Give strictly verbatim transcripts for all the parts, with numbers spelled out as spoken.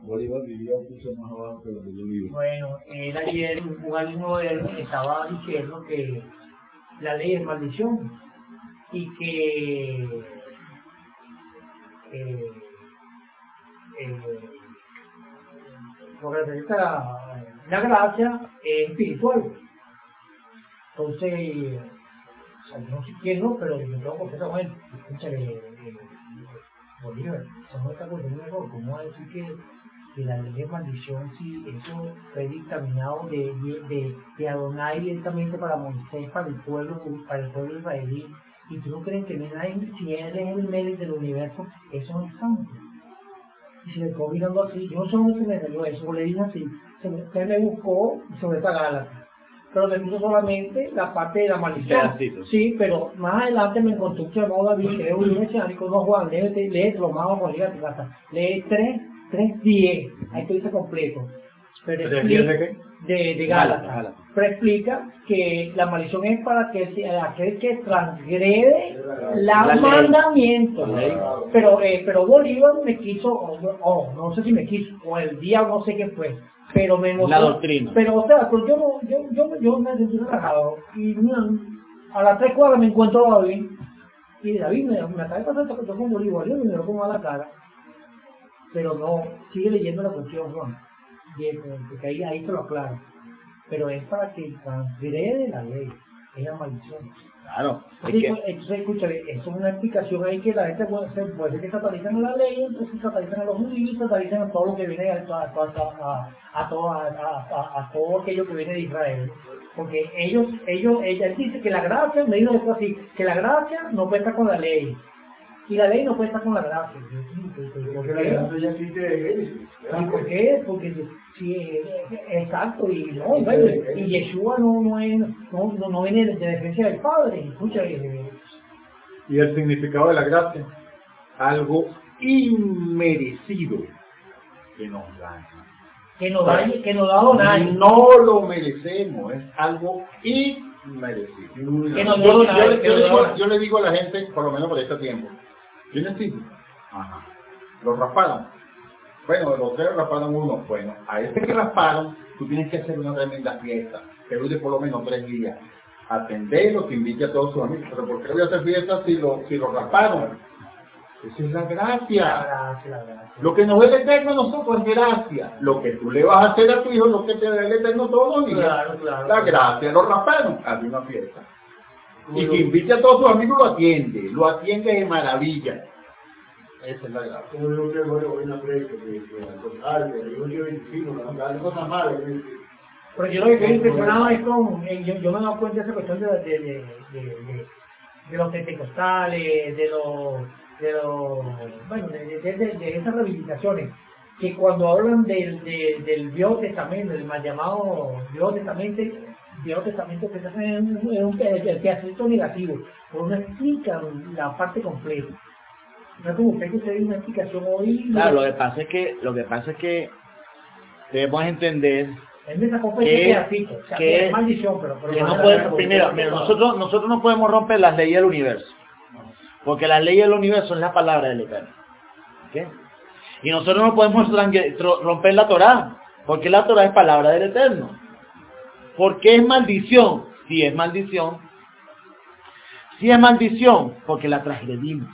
Bolívar vivía un piso más abajo que donde yo vivo. Bueno, él ayer, un alumno de él estaba diciendo que la ley es maldición y que eh, eh, lo que representa la, la gracia es espiritual. Entonces, o sea, yo no sé quién no, pero yo tengo confianza con él. Escúchale, eh, eh, Bolívar, eso no está con un error. ¿Cómo va a decir que, que la ley de maldición, si eso fue dictaminado de, de, de, de Adonai directamente para Moisés, para el pueblo, para el pueblo israelí? Y tú no crees que nadie, si él es el medio del universo, eso no es santo. Y se me quedó mirando así, yo no sé dónde se me salió eso, o le dije así, se me, se me buscó y se me está Gálatas. Pero me puso solamente la parte de la maldición. Sí, pero más adelante me encontré un llamado David, que es un mesiánico, no Juan, lee, lee, lo más vamos a llegar a tu casa. Lee tres, tres, diez, ahí te dice completo. Pero ¿Tres diez de qué? De, de Gálatas. Pero explica que la maldición es para que aquel que transgrede los mandamientos. Pero, eh, pero Bolívar me quiso, o oh, oh, no sé si me quiso, o el día no sé qué fue. Pero me mostró, la doctrina. Pero, o sea, pues yo, no, yo, yo, yo me sentí relajado. Y mira, a las tres cuadras me encuentro a David. Y David me, me acaba de pasar esta cuestión con Bolívar. Yo me miró como a la cara. Pero no, sigue leyendo la cuestión, Juan. Porque ahí, ahí te lo aclaro. Pero es para que transgrede la ley. Es la maldición. Claro. Entonces, que... entonces escúchame, eso es una explicación ahí que la gente puede ser, puede ser que satanizan la ley, entonces satanizan a los judíos, satanizan a todo lo que viene a, a, a, a, a, todo, a, a, a todo aquello que viene de Israel. Porque ellos, ellos, ella dice que la gracia, me dijo esto así, que la gracia no puede estar con la ley. Y la ley no puede estar con la gracia. Porque la gracia ya existe. ¿Y por qué? Porque sí, exacto, y no, y, bueno, y Yeshua no, no, es, no, no, no viene de defensa del Padre. Escucha, eh, y el significado de la gracia, algo inmerecido que nos da. Que nos da, que nos da Adonai. No lo merecemos, es algo inmerecido. Que nos da yo, Adonai, yo, que yo, nos le digo, da yo le digo a la gente, por lo menos por este tiempo, ¿tienes hijos? Ajá. ¿Los rasparon? Bueno, los tres rasparon uno. Bueno, a ese que rasparon, tú tienes que hacer una tremenda fiesta, que dure por lo menos tres días. Atenderlo, que invite a todos sus amigos. Pero ¿por qué voy a hacer fiesta si lo, si lo rasparon? Esa es la gracia. La gracia, la gracia. Lo que nos da el Eterno a nosotros es gracia. Lo que tú le vas a hacer a tu hijo, lo que te da el Eterno todos los días. Claro, claro. La gracia. Lo rasparon, hace una fiesta. Y que invite a todos sus amigos, lo atiende. Lo atiende de maravilla. Esa es la gracia. Como yo creo que voy a una presa, que al contrario, yo quiero veinticinco, no cosas malas. Pero yo lo que estoy impresionado es con, yo, yo me he dado cuenta de esa cuestión de, de, de, de, de, de los pentecostales, de los, de los, bueno, de, de, de, de esas rehabilitaciones, que cuando hablan del, de, del Viejo Testamento, del mal llamado Viejo Testamento, Viejo Testamento que es un, un, el pedacito negativo, pero no explican la parte completa. No es como usted que usted dio una explicación hoy. Claro, lo que pasa es que, lo que pasa es que debemos entender él me sacó ese pedacito, o sea, que es maldición, pero, pero que no puede, primero, mira, nosotros, nosotros no podemos romper las leyes del universo, porque las leyes del universo es la palabra del Eterno, ¿okay? Y nosotros no podemos romper la Torá, porque la Torá es palabra del Eterno. ¿Por qué es maldición? Si es maldición, si es maldición, porque la transgredimos.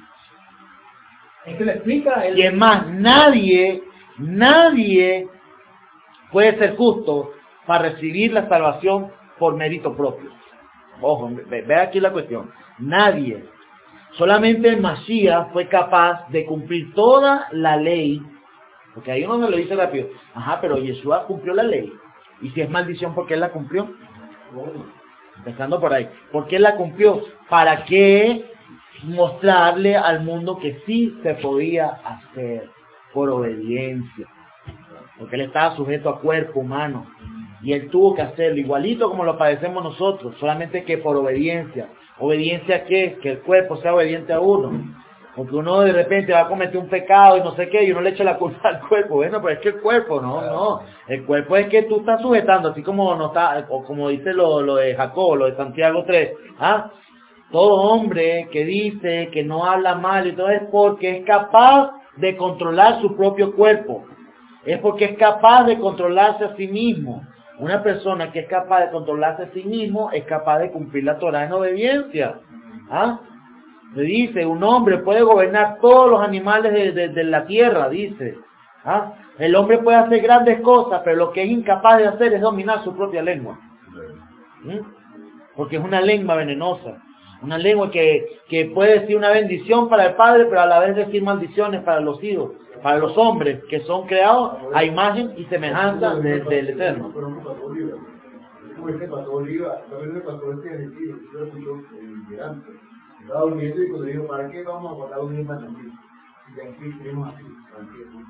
Es que lo explica él. Y es más, nadie, nadie puede ser justo para recibir la salvación por mérito propio. Ojo, ve, ve aquí la cuestión. Nadie. Solamente el Mashiach fue capaz de cumplir toda la ley. Porque ahí uno me lo dice rápido. Ajá, pero Yeshua cumplió la ley. Y si es maldición, ¿por qué él la cumplió? Empezando por ahí. ¿Por qué él la cumplió? ¿Para qué mostrarle al mundo que sí se podía hacer por obediencia? Porque él estaba sujeto a cuerpo humano y él tuvo que hacerlo igualito como lo padecemos nosotros, solamente que por obediencia. ¿Obediencia a qué? Que el cuerpo sea obediente a uno. Porque uno de repente va a cometer un pecado y no sé qué, y uno le echa la culpa al cuerpo. Bueno, pero es que el cuerpo, no, no. El cuerpo es que tú estás sujetando, así como no está, o como dice lo, lo de Jacob, lo de Santiago tres. ¿Ah? Todo hombre que dice que no habla mal y todo es porque es capaz de controlar su propio cuerpo. es porque es capaz de controlarse a sí mismo. Una persona que es capaz de controlarse a sí mismo es capaz de cumplir la Torá en obediencia. ¿Ah? Se dice, un hombre puede gobernar todos los animales de, de, de la tierra, dice. ¿Ah? El hombre puede hacer grandes cosas, pero lo que es incapaz de hacer es dominar su propia lengua. ¿Mm? Porque es una lengua venenosa. Una lengua que, que puede decir una bendición para el padre, pero a la vez decir maldiciones para los hijos, para los hombres que son creados a imagen y semejanza de- del Eterno. Pero un pastor Oliva. Como este pastor Oliva, también el pastor este argentino, yo lo escucho en Mirante. Estaba durmiendo y cuando dijo, ¿para qué vamos a guardar un mismo aquí? Y aquí tenemos así, tranquilo.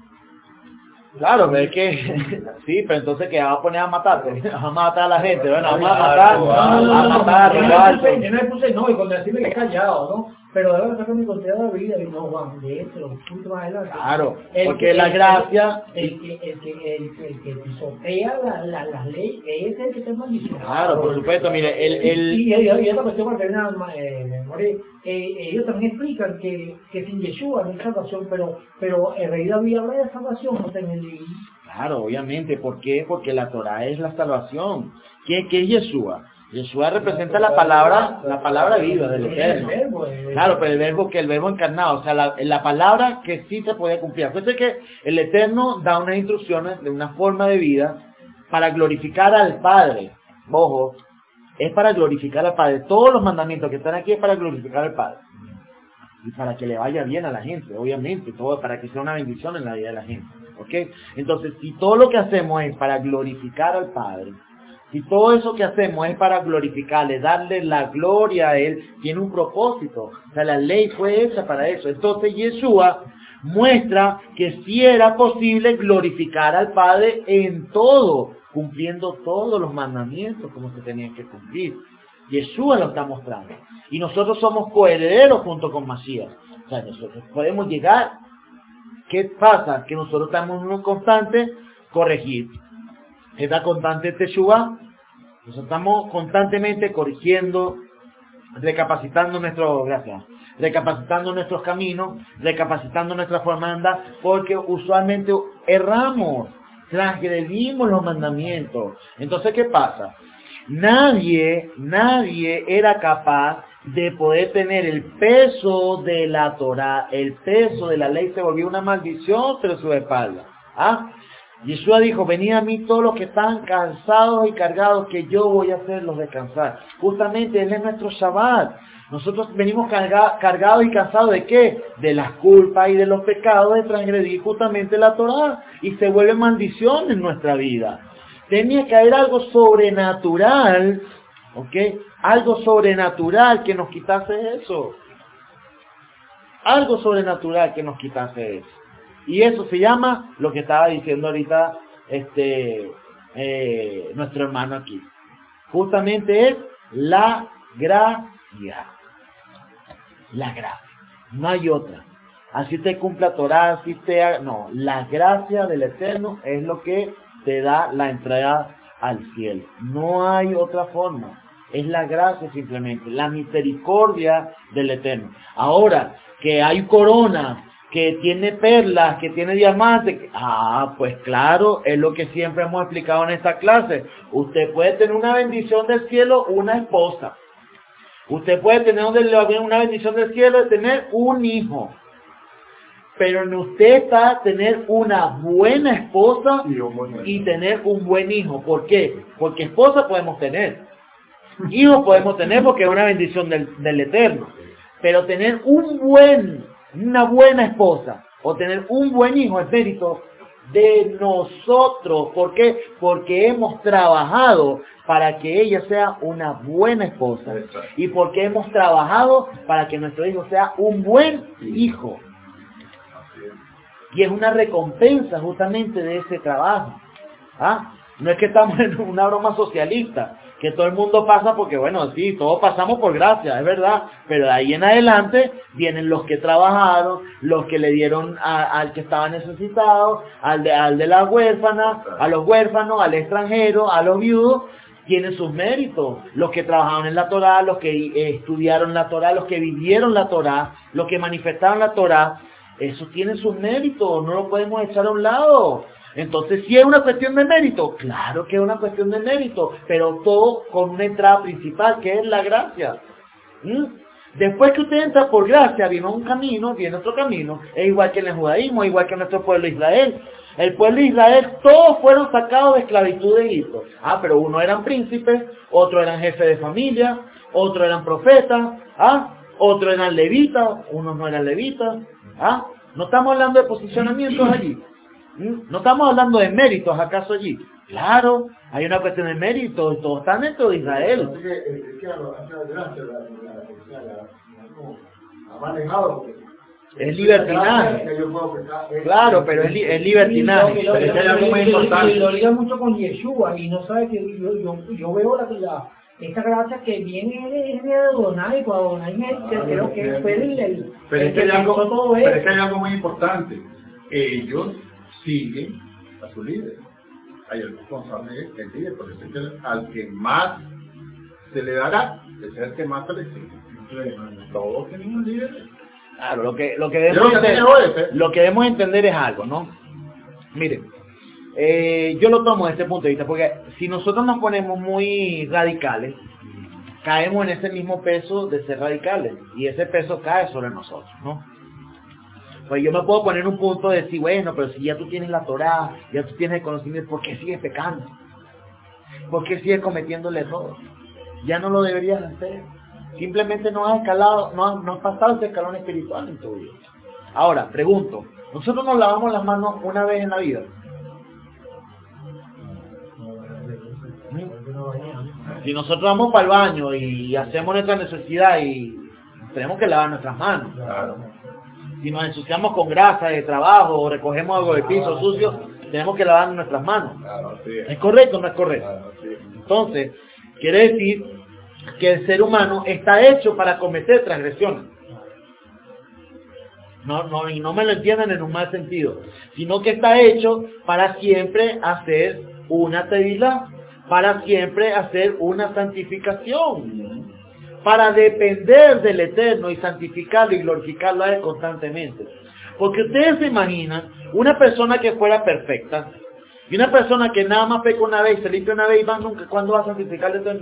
Claro, es que sí, pero entonces que va a poner a matarte, vamos a matar a la gente, bueno, vamos a matar, a matar, a robar. Yo no le puse no, y cuando decirme que es callado, ¿no? Pero debe sacar mi contenido de vida y no, Juan, de esto, un punto más adelante. Claro, El porque que- la el- gracia, El que, el que, el que, el que pisotea la- la- las leyes, ese es el que está maldicionado. claro, por supuesto, mire, el, el, Y, y, y otra cuestión para terminar, eh, More, eh, ellos también explican que, que sin Yeshua no hay salvación, pero, pero en realidad había de salvación, no está en el libro. claro, obviamente, ¿por qué? Porque la Torah es la salvación. ¿Qué, qué es Yeshua? Yeshua representa la palabra, la palabra viva del Eterno. Claro, pero el verbo que el verbo encarnado, o sea, la, la palabra que sí se puede cumplir. Acuérdense que el Eterno da unas instrucciones de una forma de vida para glorificar al Padre. Ojo, es para glorificar al Padre. Todos los mandamientos que están aquí es para glorificar al Padre. Y para que le vaya bien a la gente, obviamente, todo para que sea una bendición en la vida de la gente. ¿Ok? Entonces, si todo lo que hacemos es para glorificar al Padre, si todo eso que hacemos es para glorificarle, darle la gloria a Él, tiene un propósito. O sea, la ley fue hecha para eso. Entonces, Yeshua muestra que sí era posible glorificar al Padre en todo, cumpliendo todos los mandamientos como se tenían que cumplir. Yeshua lo está mostrando. Y nosotros somos coherederos junto con Masías. O sea, nosotros podemos llegar. ¿Qué pasa? Que nosotros estamos en un constante corregir. Esta constante Teshuvah. Nosotros estamos constantemente corrigiendo, recapacitando nuestro, gracias, recapacitando nuestros caminos, recapacitando nuestra forma de andar, porque usualmente erramos, transgredimos los mandamientos. Entonces, ¿qué pasa? Nadie, nadie era capaz de poder tener el peso de la Torah, el peso de la ley se volvió una maldición sobre su espalda. ¿Ah? Yeshua dijo, venid a mí todos los que están cansados y cargados, que yo voy a hacerlos descansar. Justamente Él es nuestro Shabbat. Nosotros venimos carga, cargados y cansados ¿de qué? De las culpas y de los pecados de transgredir justamente la Torah. Y se vuelve maldición en nuestra vida. Tenía que haber algo sobrenatural, ¿ok? Algo sobrenatural que nos quitase eso. Algo sobrenatural que nos quitase eso. Y eso se llama lo que estaba diciendo ahorita este eh, nuestro hermano aquí. Justamente es la gracia. La gracia. No hay otra. Así te cumpla Torah, así te haga... No, la gracia del Eterno es lo que te da la entrada al cielo. No hay otra forma. Es la gracia simplemente. La misericordia del Eterno. Ahora, que hay corona, que tiene perlas, que tiene diamantes. Ah, pues claro, es lo que siempre hemos explicado en esta clase. Usted puede tener una bendición del cielo, una esposa. Usted puede tener una bendición del cielo de tener un hijo. Pero en usted está tener una buena esposa y tener un buen hijo. ¿Por qué? Porque esposa podemos tener. Hijos podemos tener porque es una bendición del, del Eterno. Pero tener un buen, una buena esposa o tener un buen hijo es mérito de nosotros. ¿Por qué? Porque hemos trabajado para que ella sea una buena esposa. Y porque hemos trabajado para que nuestro hijo sea un buen hijo. Y es una recompensa justamente de ese trabajo. ¿Ah? No es que estamos en una broma socialista, que todo el mundo pasa porque, bueno, sí, todos pasamos por gracia, es verdad, pero de ahí en adelante vienen los que trabajaron, los que le dieron a, al que estaba necesitado, al de, al de la huérfana, a los huérfanos, al extranjero, a los viudos, tienen sus méritos. Los que trabajaron en la Torah, los que eh, estudiaron la Torah, los que vivieron la Torah, los que manifestaron la Torah, eso tiene sus méritos, no lo podemos echar a un lado. Entonces, ¿sí es una cuestión de mérito? Claro que es una cuestión de mérito, pero todo con una entrada principal, que es la gracia. ¿Mm? Después que usted entra por gracia, viene un camino, viene otro camino. Es igual que en el judaísmo, igual que en nuestro pueblo de Israel. El pueblo de Israel, todos fueron sacados de esclavitud de Egipto. Ah, pero uno eran príncipes, otros eran jefes de familia, otros eran profetas, ah, otros eran levitas, unos no eran levitas, ah. No estamos hablando de posicionamientos allí. ¿Mm? No estamos hablando de méritos, ¿acaso allí? Claro, hay una cuestión de méritos, todos están dentro de Israel. Así que, eh, claro, hacia adelante la, la, la, la, la, ha manejado porque Es libertinaje. que yo puedo pensar, es- Claro, pero es, li- es libertinaje. Y lo- Pero es que hay lo- algo muy y lo- importante. y lo liga mucho con Yeshua y no sabe que yo, yo, yo veo la, la esta gracia que viene de, de Adonai, pues Adonai es el que Ah, creo que bien. fue el, el, Pero el es que hay que algo, pensó todo pero es eso. que hay algo muy importante. Ellos siguen a su líder. Hay el responsable es el líder, porque es el, al que más se le dará, es el que más se le exige. Todos tenemos líderes. Claro, lo que, lo que Yo debemos lo que entender, tengo es, ¿eh? lo que debemos entender es algo, ¿no? Miren, eh, yo lo tomo desde este punto de vista, porque si nosotros nos ponemos muy radicales, caemos en ese mismo peso de ser radicales, y ese peso cae sobre nosotros, ¿no? Pues yo me puedo poner un punto de decir, bueno, pero si ya tú tienes la Torá, ya tú tienes el conocimiento, ¿por qué sigues pecando? ¿Por qué sigues cometiendo el error? Ya no lo deberías hacer. Simplemente no has escalado, no has, no has pasado ese escalón espiritual en tu vida. Ahora, pregunto, ¿nosotros nos lavamos las manos una vez en la vida? Si nosotros vamos para el baño y hacemos nuestra necesidad y tenemos que lavar nuestras manos. Claro. Si nos ensuciamos con grasa de trabajo o recogemos algo de piso sucio, tenemos que lavar nuestras manos. Claro, sí. ¿Es correcto o no es correcto? Claro, sí. Entonces, quiere decir que el ser humano está hecho para cometer transgresiones. No, no, y no me lo entiendan en un mal sentido, sino que está hecho para siempre hacer una tevilá, para siempre hacer una santificación, para depender del Eterno y santificarlo y glorificarlo a Él constantemente. Porque ustedes se imaginan una persona que fuera perfecta y una persona que nada más peca una vez y se limpia una vez y va nunca, ¿cuándo va a santificar al Eterno?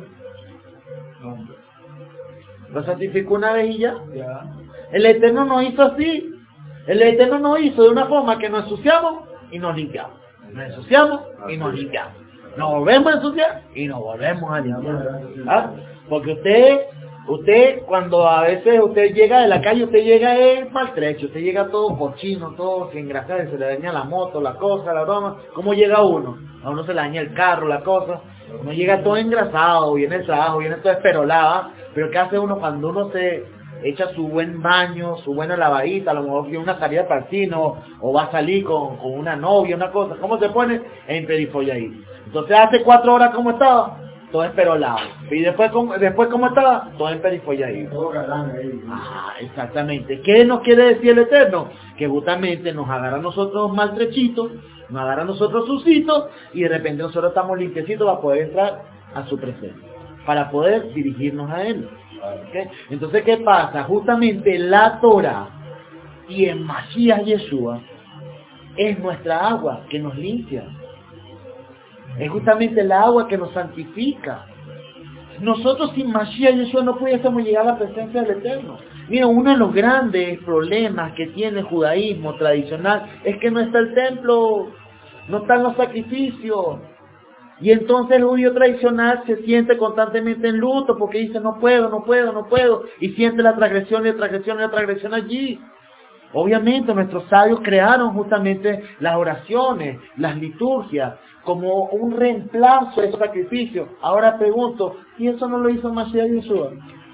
Lo santificó una vez y ya. El Eterno nos hizo así. El Eterno nos hizo de una forma que nos ensuciamos y nos limpiamos. Nos ensuciamos y nos limpiamos. Nos volvemos a ensuciar y nos volvemos a limpiar. ¿Ah? Porque usted, usted cuando a veces usted llega de la calle, usted llega es maltrecho, usted llega todo cochino, todo sin engrasar, se le daña la moto, la cosa, la broma. ¿Cómo llega uno? A uno se le daña el carro, la cosa. Uno llega todo engrasado, viene el trabajo, viene todo esperolado. Pero ¿qué hace uno cuando uno se echa su buen baño, su buena lavadita, a lo mejor tiene una salida para el cine, o va a salir con, con una novia, una cosa? ¿Cómo se pone? En perifolladito. Entonces hace cuatro horas ¿cómo estaba? Todo esperolado. Y después ¿cómo, después ¿cómo estaba? Todo en perifolladito. todo galán ahí. Ah, exactamente. ¿Qué nos quiere decir el Eterno? Que justamente nos agarra a nosotros maltrechitos, nos agarra a nosotros sucitos, y de repente nosotros estamos limpiecitos para poder entrar a su presencia, para poder dirigirnos a Él. ¿Okay? Entonces, ¿qué pasa? Justamente la Torah y el Mashiach Yeshua es nuestra agua que nos limpia. Es justamente el agua que nos santifica. Nosotros sin Mashiach Yeshua no pudiésemos llegar a la presencia del Eterno. Mira, uno de los grandes problemas que tiene el judaísmo tradicional es que no está el templo, no están los sacrificios. Y entonces el judío tradicional se siente constantemente en luto porque dice no puedo, no puedo, no puedo. Y siente la transgresión y la transgresión y la transgresión allí. Obviamente nuestros sabios crearon justamente las oraciones, las liturgias, como un reemplazo de sacrificio. Ahora pregunto, ¿y eso no lo hizo Mashiach Yeshua?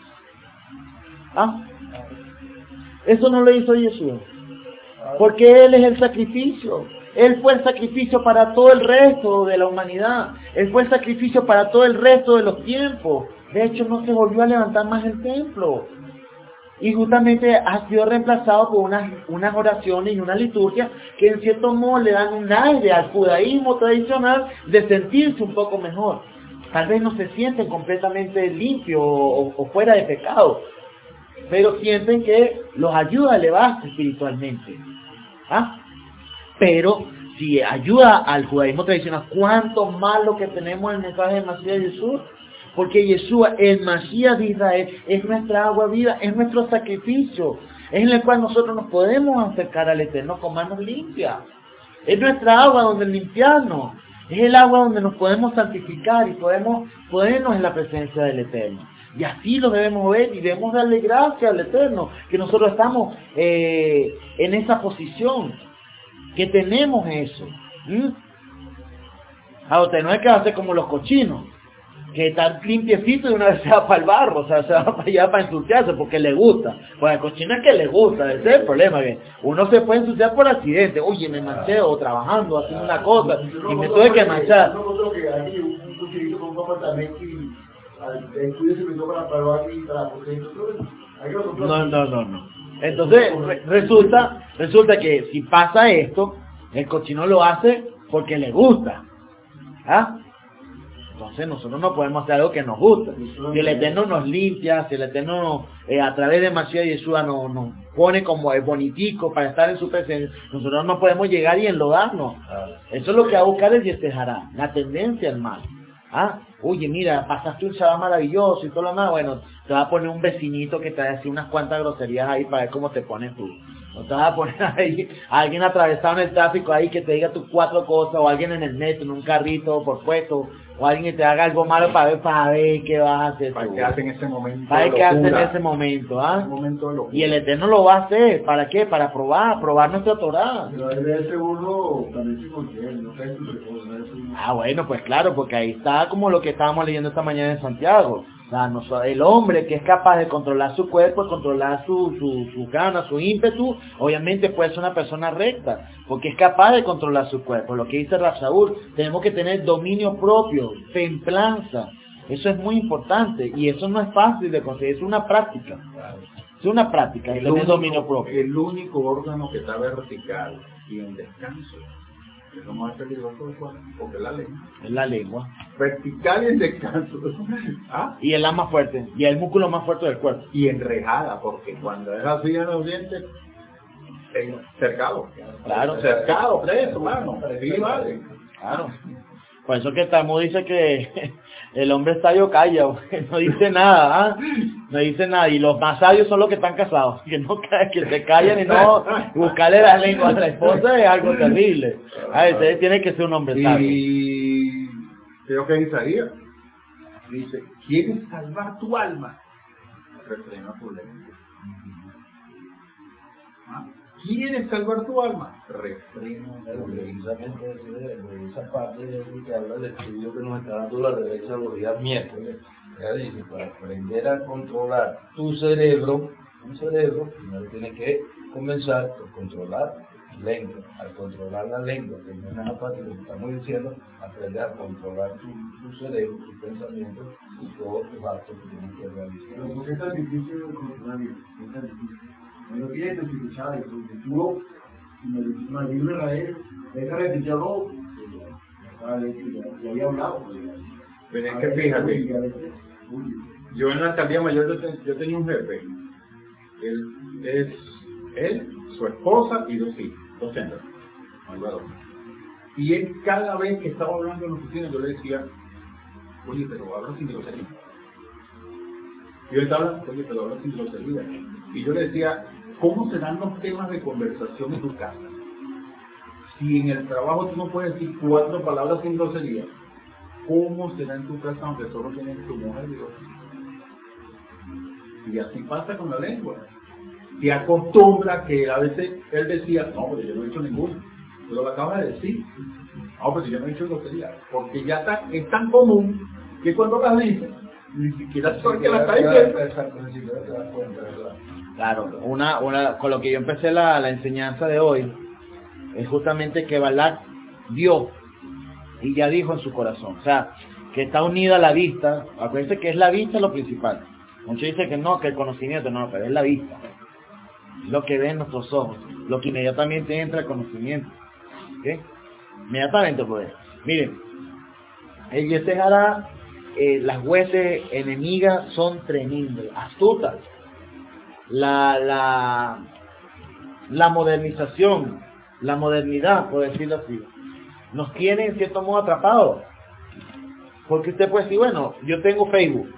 ¿Ah? Eso no lo hizo Yeshua. Porque Él es el sacrificio. Él fue el sacrificio para todo el resto de la humanidad. Él fue el sacrificio para todo el resto de los tiempos. De hecho, no se volvió a levantar más el templo. Y justamente ha sido reemplazado por unas, unas oraciones y una liturgia que en cierto modo le dan un aire al judaísmo tradicional de sentirse un poco mejor. Tal vez no se sienten completamente limpios o, o fuera de pecado, pero sienten que los ayuda a elevarse espiritualmente. ¿Ah? Pero si ayuda al judaísmo tradicional, cuánto más lo que tenemos en el mensaje de Masías de Jesús. Porque Yeshua, el Masías de Israel, es nuestra agua viva, es nuestro sacrificio, es en el cual nosotros nos podemos acercar al Eterno con manos limpias. Es nuestra agua donde limpiarnos, es el agua donde nos podemos santificar y podemos ponernos en la presencia del Eterno. Y así lo debemos ver y debemos darle gracias al Eterno, que nosotros estamos eh, en esa posición, que tenemos eso. ¿Mm? Ahora, no es que hacer como los cochinos, que está limpiecito y una vez se va para el barro, o sea, se va para allá para ensuciarse porque le gusta. Pues el cochino es que le gusta, ese es el problema, que uno se puede ensuciar por accidente. Oye, me manché o trabajando, haciendo una cosa, y me tuve que manchar. No, no, que aquí un cochinito con un apartamento y el estudio se metió para parar aquí para No, no, no, no. Entonces, re resulta, resulta que si pasa esto, el cochino lo hace porque le gusta. ¿Ah? Entonces nosotros no podemos hacer algo que nos gusta. Si el Eterno nos limpia, si el Eterno eh, a través de Masías y Yeshua nos, nos pone como el bonitico para estar en su presencia, nosotros no podemos llegar y enlodarnos. Eso es lo que va a buscar el Yetzirah, la tendencia al mal. Ah, oye, mira, pasaste un Shabbat maravilloso y todo lo demás, bueno, te va a poner un vecinito que te va a decir unas cuantas groserías ahí para ver cómo te pones tú. No te vas a poner ahí, alguien atravesado en el tráfico ahí que te diga tus cuatro cosas, o alguien en el metro, en un carrito por puesto, o alguien que te haga algo malo para ver, para ver qué vas a hacer para tú. que hacen ese momento Para de que hacen locura. ese momento, ¿ah? Un momento de locura. Y el Eterno lo va a hacer, ¿para qué? Para probar, probar nuestra Torá. Pero de ese uno también se considera, no sé si se Ah, bueno, pues claro, porque ahí está como lo que estábamos leyendo esta mañana en Santiago. O sea, no, el hombre que es capaz de controlar su cuerpo, controlar su, su, su ganas, su ímpetu, obviamente puede ser una persona recta, porque es capaz de controlar su cuerpo. Lo que dice Rav Saúl, tenemos que tener dominio propio, templanza. Eso es muy importante y eso no es fácil de conseguir, es una práctica. Es una práctica, El tener único, dominio propio. el único órgano que está vertical y en descanso es lo más peligroso del cuerpo, porque es la lengua. Es la lengua. Vertical y en descanso. ¿Ah? Y es la más fuerte, y es el músculo más fuerte del cuerpo. Y enrejada, porque cuando es así en los dientes, es cercado. Claro. Cercado, preso, mano. Sí, vale. Claro. Por eso que Talmud dice que el hombre sabio calla, no dice nada, ¿ah? No dice nada. Y los más sabios son los que están casados, que no que se callan y no buscarle la lengua a la esposa es algo terrible. A veces tiene que ser un hombre sabio. Y creo que Isaías dice, ¿quieres salvar tu alma? Refrena tu lengua. ¿Ah? ¿Quieres salvar tu alma? Refrena tu lengua. Precisamente de esa parte de lo que habla del estudio que nos está dando la derecha los días miércoles. Ella dice, para aprender a controlar tu cerebro, un cerebro, primero tienes que comenzar por controlar la lengua. Al controlar la lengua, que no es nada fácil, lo que estamos diciendo, aprender a controlar tu, tu cerebro, tus pensamientos y todos tus actos que tienes que realizar. Pero ¿por qué es tan difícil de controlar eso? ¿Por qué es tan difícil? No quiere identificar eso, porque tú, si me dices, no, dime a él, deja de decir, no, ya había hablado. Pero es que fíjate, yo en la alcaldía mayor yo, ten, yo tenía un jefe, él es él, su esposa y dos hijos, dos hembras, y él cada vez que estaba hablando en la oficina yo le decía, oye, pero habla sin grosería. Y él estaba, oye, pero habla sin grosería. Y yo le decía, ¿cómo serán los temas de conversación en tu casa? Si en el trabajo tú no puedes decir cuatro palabras sin grosería, ¿cómo será en tu casa aunque solo tienes tu mujer y dos hijos? Y así pasa con la lengua. Se acostumbra que a veces él decía, no, pero yo no he hecho ninguno. Pero lo acaba de decir. No, pero yo no he hecho grosería. Porque ya está, es tan común que cuando las dice, ni siquiera sabe que la está diciendo. Claro, una, una, con lo que yo empecé la, la enseñanza de hoy, es justamente que Balak vio y ya dijo en su corazón, o sea, que está unida a la vista. Acuérdense que es la vista lo principal. Muchos dicen que no, que el conocimiento, no, pero es la vista, lo que ven nuestros ojos, lo que inmediatamente entra el conocimiento, ¿okay? Inmediatamente pues, miren, el Yetzirah, eh, las huestes enemigas son tremendas, astutas. La, la, la modernización, la modernidad, por decirlo así, nos tiene en cierto modo atrapados. Porque usted puede decir, bueno, yo tengo Facebook,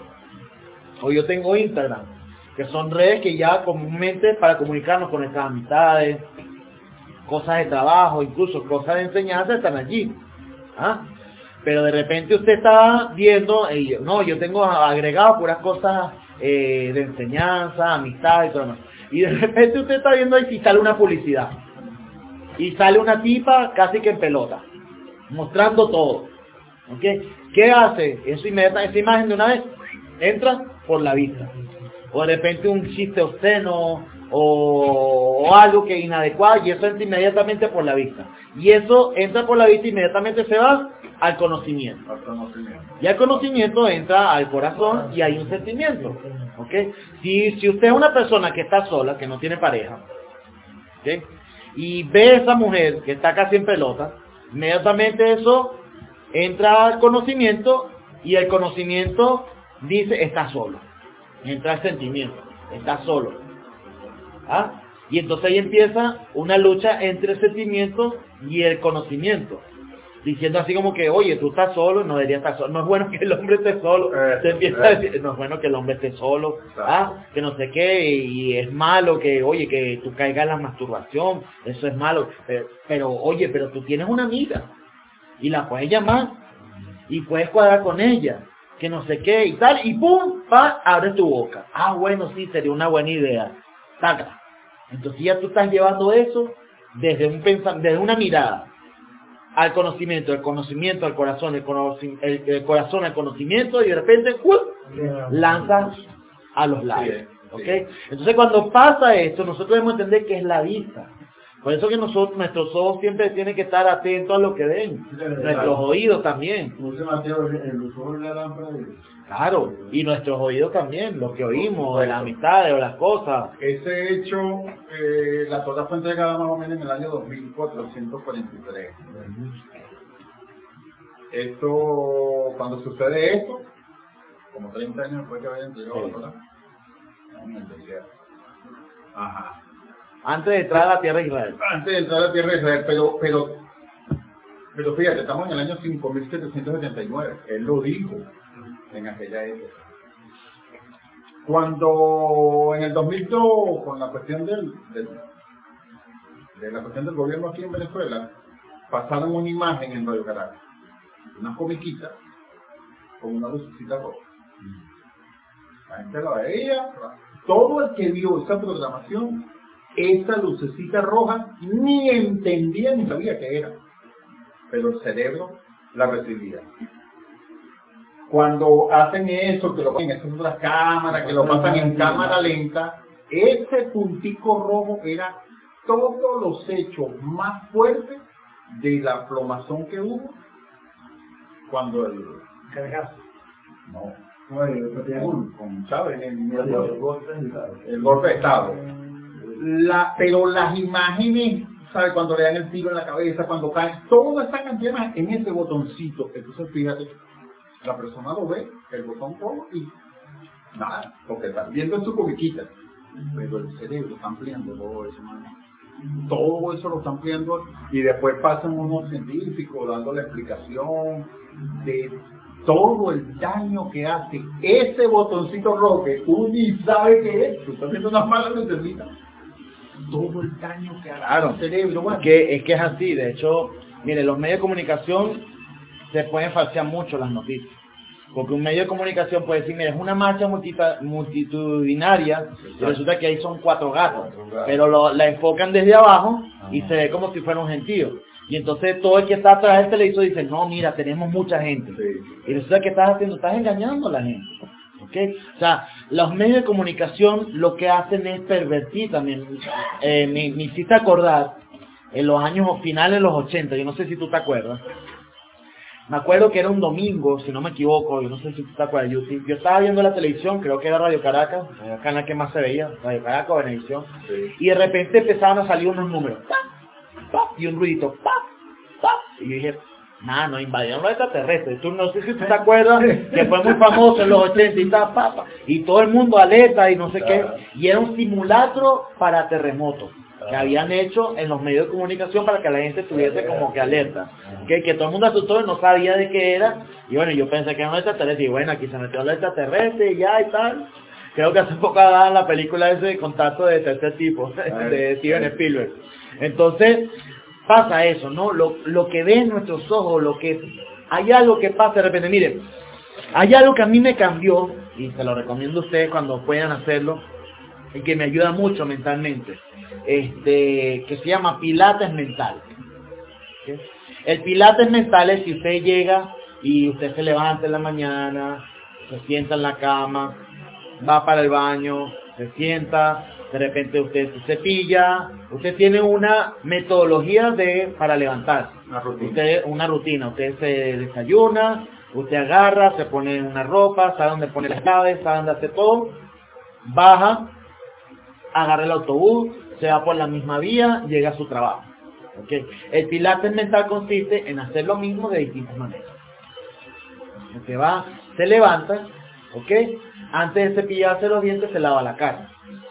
o yo tengo Instagram, que son redes que ya comúnmente para comunicarnos con nuestras amistades, cosas de trabajo, incluso cosas de enseñanza están allí. ¿Ah? Pero de repente usted está viendo, eh, no, yo tengo agregado puras cosas eh, de enseñanza, amistad y todo lo demás. Y de repente usted está viendo ahí si sale una publicidad. Y sale una tipa casi que en pelota, mostrando todo. ¿Ok? ¿Qué hace? Eso inmediata, esa imagen de una vez entra por la vista. O de repente un chiste obsceno o, o algo que es inadecuado y eso entra inmediatamente por la vista. Y eso entra por la vista y inmediatamente se va al conocimiento. Al conocimiento. Y al conocimiento entra al corazón y hay un sentimiento. ¿Ok? Si, si usted es una persona que está sola, que no tiene pareja, ¿ok? Y ve a esa mujer que está casi en pelota, inmediatamente eso entra al conocimiento y el conocimiento dice está solo. Entra el sentimiento, está solo. ¿Ah? Y entonces ahí empieza una lucha entre el sentimiento y el conocimiento. Diciendo así como que, oye, tú estás solo, no deberías estar solo, no es bueno que el hombre esté solo. Eh, Se empieza eh. a decir, no es bueno que el hombre esté solo, ah, que no sé qué, y es malo que, oye, que tú caigas en la masturbación, eso es malo. Pero, pero, oye, pero tú tienes una amiga, y la puedes llamar, y puedes cuadrar con ella, que no sé qué, y tal, y pum, pa, abre tu boca. Ah, bueno, sí, sería una buena idea. Saca. Entonces ya tú estás llevando eso desde un pensam- desde una mirada al conocimiento, el conocimiento al corazón, el, conoci- el, el corazón al conocimiento, y de repente ¡uh! Lanzas a los labios. Sí, ¿Ok? sí. Entonces cuando pasa esto, nosotros debemos entender que es la vista. Por eso que nosotros, nuestros ojos siempre tienen que estar atentos a lo que ven. Nuestros oídos también. Como dice Mateo, el uso de la lámpara de... Claro, y nuestros oídos también, lo que oímos, de las amistades o las cosas. Ese hecho, eh, la Torá fue entregada más o menos en el año dos mil cuatrocientos cuarenta y tres. Esto, cuando sucede esto, como treinta años después que había entregado Sí. la Torá, en el desierto. Ajá. Antes de entrar a la tierra de Israel. Antes de entrar a la tierra de Israel, pero, pero, pero fíjate, estamos en el año cinco mil setecientos setenta y nueve. Él lo dijo en aquella época. Cuando en el dos mil dos, con la cuestión del, del, de la cuestión del gobierno aquí en Venezuela, pasaron una imagen en Radio Caracas, una comiquita con una lucecita roja. La gente la veía, todo el que vio esa programación, esa lucecita roja, ni entendía ni sabía qué era, pero el cerebro la recibía. Cuando hacen eso, que lo ponen en esas otras cámaras, que lo pasan en cámara lenta, ese puntico rojo era todos los hechos más fuertes de la plomazón que hubo cuando el... Cargazo. No, Oye, el con, con Chávez, el, el, el golpe de Estado. el golpe de Estado. La, pero las imágenes, ¿sabes? Cuando le dan el tiro en la cabeza, cuando caen, todas esa cantidad de imágenes en ese botoncito. Entonces, fíjate, la persona lo ve, el botón rojo y nada, porque está viendo en su comiquita. Pero el cerebro está ampliando todo eso, mano. Todo eso lo está ampliando y después pasan unos científicos dando la explicación de todo el daño que hace ese botoncito rojo que tú ni sabes qué es. Tú estás viendo una mala lucecita. Todo el daño que hace Claro, el cerebro, bueno. es que, es que es así. De hecho, mire, los medios de comunicación se pueden falsear mucho las noticias. Porque un medio de comunicación puede decir, mira, es una marcha multita, multitudinaria, y resulta que ahí son cuatro gatos, pero lo, la enfocan desde abajo y se ve como si fuera un gentío. Y entonces todo el que está atrás del televisor dice, no, mira, tenemos mucha gente. Y resulta que estás haciendo, estás engañando a la gente. ¿Okay? O sea, los medios de comunicación lo que hacen es pervertir también. Eh, me, me hiciste acordar, en los años finales de los ochenta, yo no sé si tú te acuerdas, me acuerdo que era un domingo, si no me equivoco, yo no sé si tú te acuerdas, yo, yo estaba viendo la televisión, creo que era Radio Caracas, el canal que más se veía, Radio Caracas o Venevisión, Sí. y de repente empezaban a salir unos números, ¡pap! ¡pap! Y un ruidito, ¡pap! ¡pap! Y yo dije, nah, no invadieron los extraterrestres. Tú no sé si tú te acuerdas que fue muy famoso en los ochenta y tal, papa, y todo el mundo alerta y no sé qué, y era un simulacro para terremotos. que habían hecho en los medios de comunicación para que la gente estuviese como que alerta, que, que todo el mundo asustó y no sabía de qué era, y bueno, yo pensé que era un extraterrestre, y bueno, aquí se metió el extraterrestre y ya y tal. Creo que hace poco daban la película ese de Contacto de tercer tipo, de Steven Spielberg. Entonces, pasa eso, ¿no? Lo, lo que ven nuestros ojos, lo que... Hay algo que pasa de repente, miren, hay algo que a mí me cambió, y se lo recomiendo a ustedes cuando puedan hacerlo, y que me ayuda mucho mentalmente, este, que se llama Pilates mental. ¿Sí? El Pilates mental es si usted llega y usted se levanta en la mañana, se sienta en la cama, va para el baño, se sienta, de repente usted se cepilla, usted tiene una metodología de para levantarse, Una rutina. Usted, una rutina, usted se desayuna, usted agarra, se pone una ropa, sabe dónde pone las llaves, sabe dónde hace todo, baja, agarra el autobús, se va por la misma vía, llega a su trabajo. ¿Okay? El Pilates mental consiste en hacer lo mismo de distintas maneras. Usted va, se levanta, ¿ok? Antes de cepillarse los dientes se lava la cara.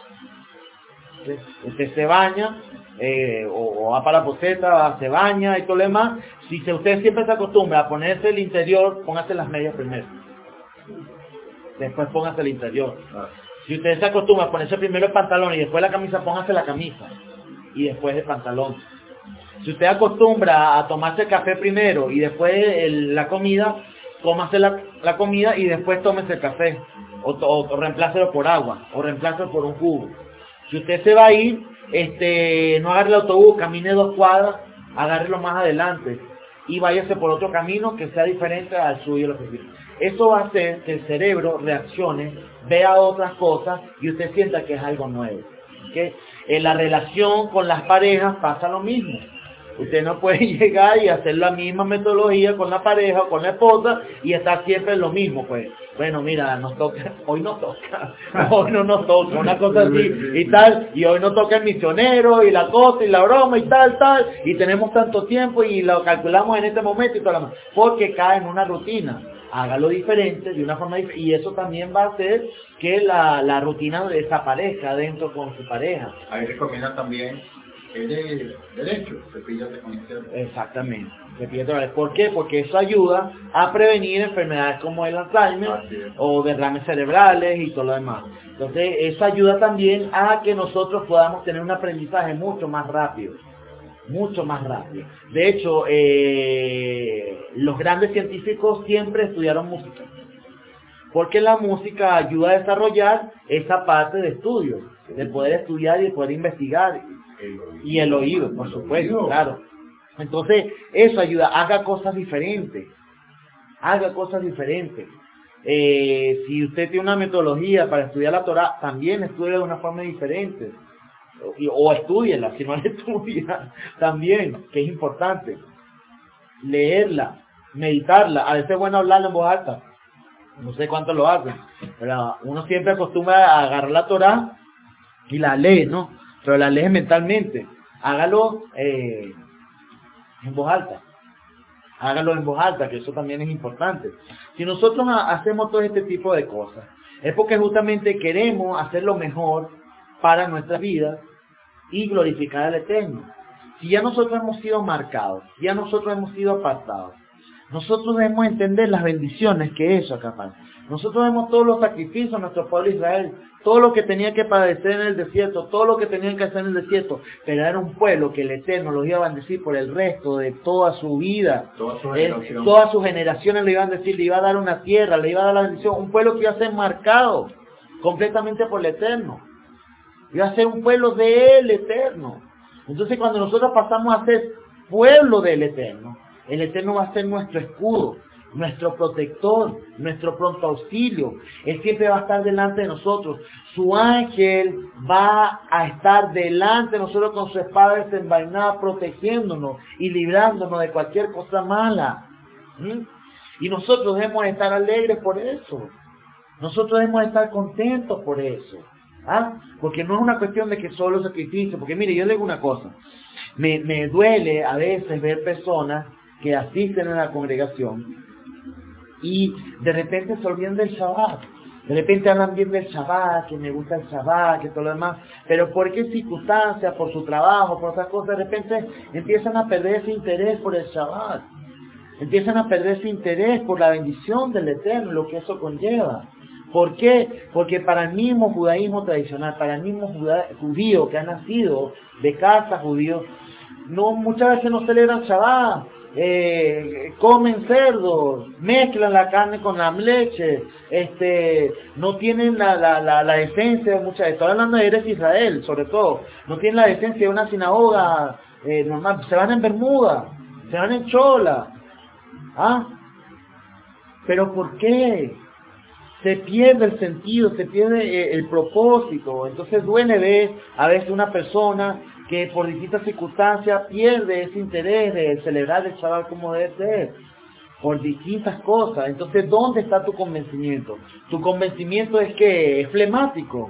¿Okay? Usted se baña, eh, o, o va para la poseta, se baña y todo lo demás. Si se, usted siempre se acostumbra a ponerse el interior, póngase las medias primero. Después póngase el interior. Si usted se acostumbra a ponerse primero el pantalón y después la camisa, póngase la camisa. Y después el pantalón. Si usted acostumbra a tomarse el café primero y después el, la comida, cómase la, la comida y después tómese el café. O, o, o reemplácelo por agua, o reemplácelo por un jugo. Si usted se va a ir, este, no agarre el autobús, camine dos cuadras, agárrelo más adelante y váyase por otro camino que sea diferente al suyo. Lo que quiere. Eso va a hacer que el cerebro reaccione, vea otras cosas y usted sienta que es algo nuevo. ¿Okay? En la relación con las parejas pasa lo mismo. Usted no puede llegar y hacer la misma metodología con la pareja o con la esposa y estar siempre en lo mismo, pues. Bueno, mira, nos toca, hoy no toca, hoy no nos toca, una cosa así y tal, y hoy nos toca el misionero y la cosa y la broma y tal, tal, y tenemos tanto tiempo y lo calculamos en este momento y todo lo demás, porque cae en una rutina. Hágalo diferente, de una forma diferente, y eso también va a hacer que la, la rutina desaparezca dentro con su pareja. Ahí recomiendan también el de derecho, cepíllate con izquierda. Exactamente, cepíllate con izquierda. ¿Por qué? Porque eso ayuda a prevenir enfermedades como el Alzheimer o derrames cerebrales y todo lo demás. Entonces, eso ayuda también a que nosotros podamos tener un aprendizaje mucho más rápido. Mucho más rápido. De hecho, eh, los grandes científicos siempre estudiaron música. Porque la música ayuda a desarrollar esa parte de estudio, de poder estudiar y de poder investigar. Y el oído, por supuesto, claro. Entonces, eso ayuda. Haga cosas diferentes. Haga cosas diferentes. Eh, si usted tiene una metodología para estudiar la Torá, también estudie de una forma diferente. O, o estúdiela, si no la estudia, también, que es importante. Leerla, meditarla. A veces es bueno hablarla en voz alta. No sé cuánto lo hacen, pero uno siempre acostumbra a agarrar la Torá y la lee, ¿no? Pero la lee mentalmente. Hágalo eh, en voz alta. Hágalo en voz alta, que eso también es importante. Si nosotros hacemos todo este tipo de cosas, es porque justamente queremos hacer lo mejor para nuestra vida y glorificar al Eterno. Si ya nosotros hemos sido marcados, ya nosotros hemos sido apartados, nosotros debemos entender las bendiciones que eso capaz. Nosotros vemos todos los sacrificios de nuestro pueblo Israel, todo lo que tenía que padecer en el desierto, todo lo que tenían que hacer en el desierto, pero era un pueblo que el Eterno los iba a bendecir por el resto de toda su vida. Toda su Él, todas sus generaciones le iban a decir, le iba a dar una tierra, le iba a dar la bendición, un pueblo que iba a ser marcado completamente por el Eterno. Iba a ser un pueblo del Eterno. Entonces cuando nosotros pasamos a ser pueblo del Eterno, el Eterno va a ser nuestro escudo, nuestro protector, nuestro pronto auxilio. Él siempre va a estar delante de nosotros. Su ángel va a estar delante de nosotros con su espada desenvainada, protegiéndonos y librándonos de cualquier cosa mala. ¿Mm? Y nosotros debemos estar alegres por eso. Nosotros debemos estar contentos por eso. ¿Ah? Porque no es una cuestión de que solo sacrificio. Porque mire, yo le digo una cosa. Me, me duele a veces ver personas que asisten a la congregación y de repente se olvidan del Shabbat. De repente hablan bien del Shabbat, que me gusta el Shabbat, que todo lo demás, pero por qué circunstancias, por su trabajo, por otras cosas, de repente empiezan a perder ese interés por el Shabbat. Empiezan a perder ese interés por la bendición del Eterno, lo que eso conlleva. ¿Por qué? Porque para el mismo judaísmo tradicional, para el mismo juda- judío que ha nacido de casa judío, no, muchas veces no celebran Shabbat, eh, comen cerdos, mezclan la carne con la leche, este, no tienen la, la, la, la decencia de muchas, estoy hablando de Eretz Israel sobre todo, no tienen la decencia de una sinagoga eh, normal, se van en bermuda, se van en chola, ¿ah? ¿Pero por qué? Se pierde el sentido, se pierde eh, el propósito. Entonces duele ver a veces una persona que por distintas circunstancias pierde ese interés de celebrar el Shabbat como debe ser, por distintas cosas. Entonces, ¿dónde está tu convencimiento? Tu convencimiento es que es flemático,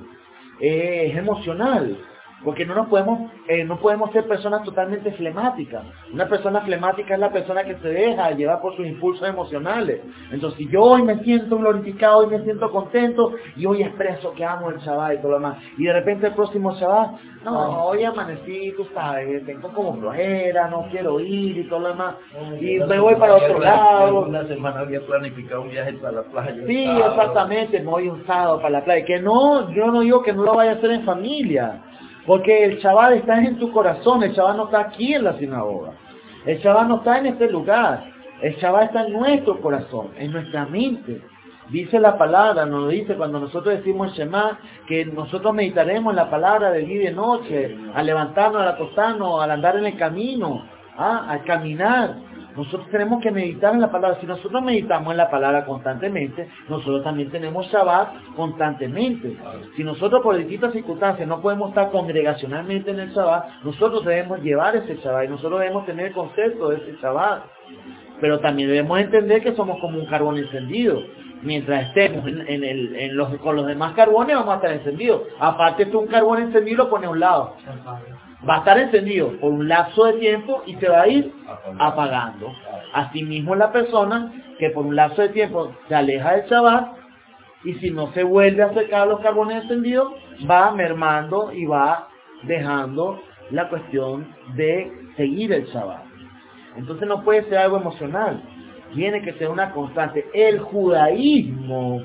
eh, es emocional, porque no nos podemos, eh, no podemos ser personas totalmente flemáticas. Una persona flemática es la persona que se deja llevar por sus impulsos emocionales. Entonces, si yo hoy me siento glorificado, hoy me siento contento, y hoy expreso que amo el Shabbat y todo lo demás, y de repente el próximo Shabbat, no, hoy amanecí, tú sabes, tengo como flojera, no quiero ir y todo lo demás, y me voy para otro lado. Una semana había planificado un viaje para la playa. Sí, exactamente, me voy un sábado para la playa. Que no, yo no digo que no lo vaya a hacer en familia, porque el Shabbat está en tu corazón, el Shabbat no está aquí en la sinagoga, el Shabbat no está en este lugar, el Shabbat está en nuestro corazón, en nuestra mente. Dice la palabra, nos dice cuando nosotros decimos el Shema, que nosotros meditaremos en la palabra de día y de noche, al levantarnos, al acostarnos, al andar en el camino, ¿ah? Al caminar. Nosotros tenemos que meditar en la palabra. Si nosotros meditamos en la palabra constantemente, nosotros también tenemos Shabbat constantemente. Si nosotros por distintas circunstancias no podemos estar congregacionalmente en el Shabbat, nosotros debemos llevar ese Shabbat y nosotros debemos tener el concepto de ese Shabbat. Pero también debemos entender que somos como un carbón encendido. Mientras estemos en, en el, en los, con los demás carbones vamos a estar encendidos. Aparte, tú un carbón encendido lo pones a un lado. Va a estar encendido por un lapso de tiempo y se va a ir apagando. Asimismo la persona que por un lapso de tiempo se aleja del Shabbat y si no se vuelve a acercar a los carbones encendidos, va mermando y va dejando la cuestión de seguir el Shabbat. Entonces no puede ser algo emocional, tiene que ser una constante. El judaísmo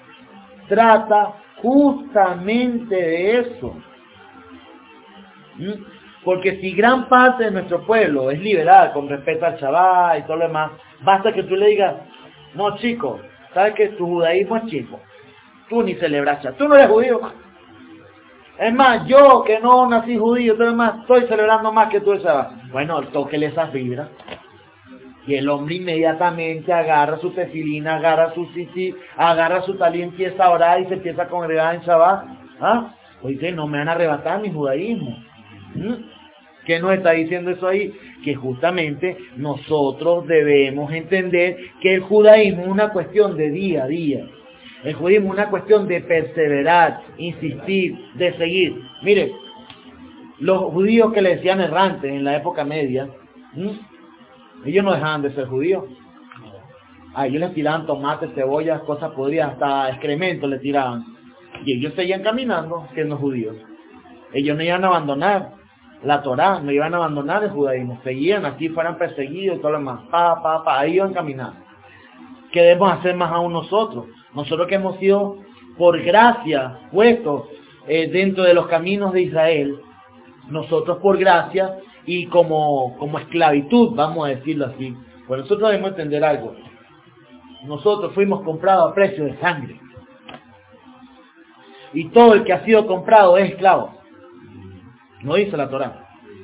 trata justamente de eso. Porque si gran parte de nuestro pueblo es liberal con respecto al Shabbat y todo lo demás, basta que tú le digas, no chico, sabes que tu judaísmo es chico, tú ni celebras Shabbat, tú no eres judío. Es más, yo que no nací judío, todo lo demás, estoy celebrando más que tú el Shabbat. Bueno, tóquele esas vibras. Y el hombre inmediatamente agarra su tefilina, agarra su sisi, agarra su talí, empieza a orar y se empieza a congregar en Shabbat. ¿Ah? Oye, no me van a arrebatar mi judaísmo. ¿Mm? ¿Qué nos está diciendo eso ahí? Que justamente nosotros debemos entender que el judaísmo es una cuestión de día a día. El judaísmo es una cuestión de perseverar, insistir, de seguir. Mire, los judíos que le decían errantes en la época media, ¿m? ellos no dejaban de ser judíos. A ellos les tiraban tomates, cebollas, cosas podridas, hasta excrementos les tiraban. Y ellos seguían caminando siendo judíos. Ellos no iban a abandonar la Torá, no iban a abandonar el judaísmo. Seguían así, fueran perseguidos y todo lo demás. Pa, pa, pa, ahí iban caminando. ¿Qué debemos hacer más aún nosotros? Nosotros que hemos sido, por gracia, puestos eh, dentro de los caminos de Israel, nosotros por gracia y como, como esclavitud, vamos a decirlo así, pues nosotros debemos entender algo. Nosotros fuimos comprados a precio de sangre. Y todo el que ha sido comprado es esclavo. No dice la Torá.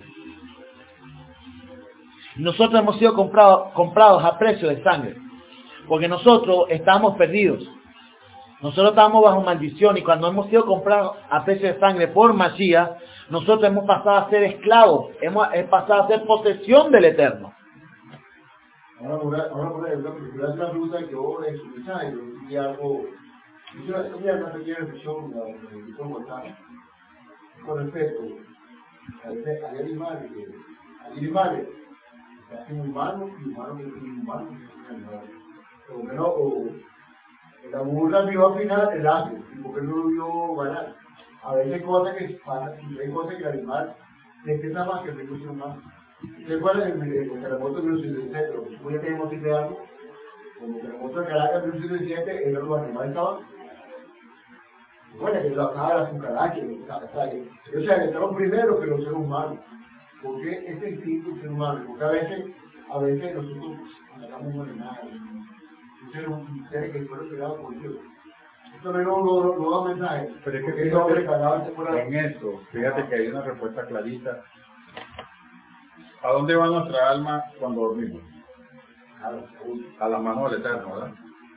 Nosotros hemos sido comprados, comprados a precio de sangre. Porque nosotros estábamos perdidos. Nosotros estábamos bajo maldición y cuando hemos sido comprados a precio de sangre por Mashiach, nosotros hemos pasado a ser esclavos, hemos pasado a ser posesión del Eterno. Ahora, ahora, por ejemplo, yo hago una pregunta que vos le escucháis y algo, yo voy a hacer una reflexión de cómo está, con respecto a animales, a animales, que hacen humanos y humanos que son humanos, o menos, o La burla vio al final el ácido, y porque no lo vio ganar. A veces hay cosas que pasan, y hay cosas que el animal le pesa más que el recurso humano. ¿Se acuerdan del terremoto de mil novecientos setenta y siete? Pero como ya tenemos que de algo, como el terremoto de Caracas de mil novecientos setenta y siete, era los animales estaban. Bueno, que lo acaba la cucaracha, o sea, que estaban primero que los seres humanos. Porque ese instinto del ser humano, porque a veces, a veces nosotros atacamos un animal, un ser que fueron creados por Dios. Esto no es un nuevo mensaje, Pero es que porque el hombre cagaba por ahí. en eso, fíjate que hay una respuesta clarita. ¿A dónde va nuestra alma cuando dormimos? A las manos del Eterno, ¿verdad?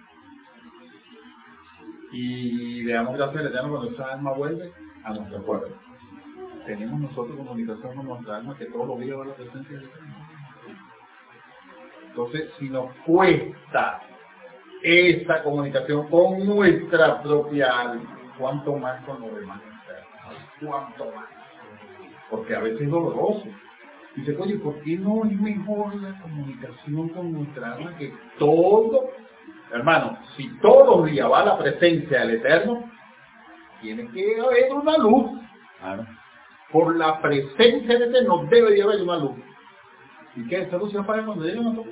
Y veamos gracias al Eterno cuando esa alma vuelve a nuestro cuerpo. Tenemos nosotros comunicación con nuestra alma que todos los días va a la presencia del Eterno. Entonces, si nos cuesta esa comunicación con nuestra propia alma, ¿cuánto más con los demás? ¿Cuánto más? Porque a veces es doloroso. Dice, oye, ¿por qué no es mejor la comunicación con nuestra alma que todo? Hermano, si todos los días va a la presencia del Eterno, tiene que haber una luz. Claro. Por la presencia del Eterno debe de haber una luz. ¿Y qué? ¿Esa luz se apaga cuando llega nosotros?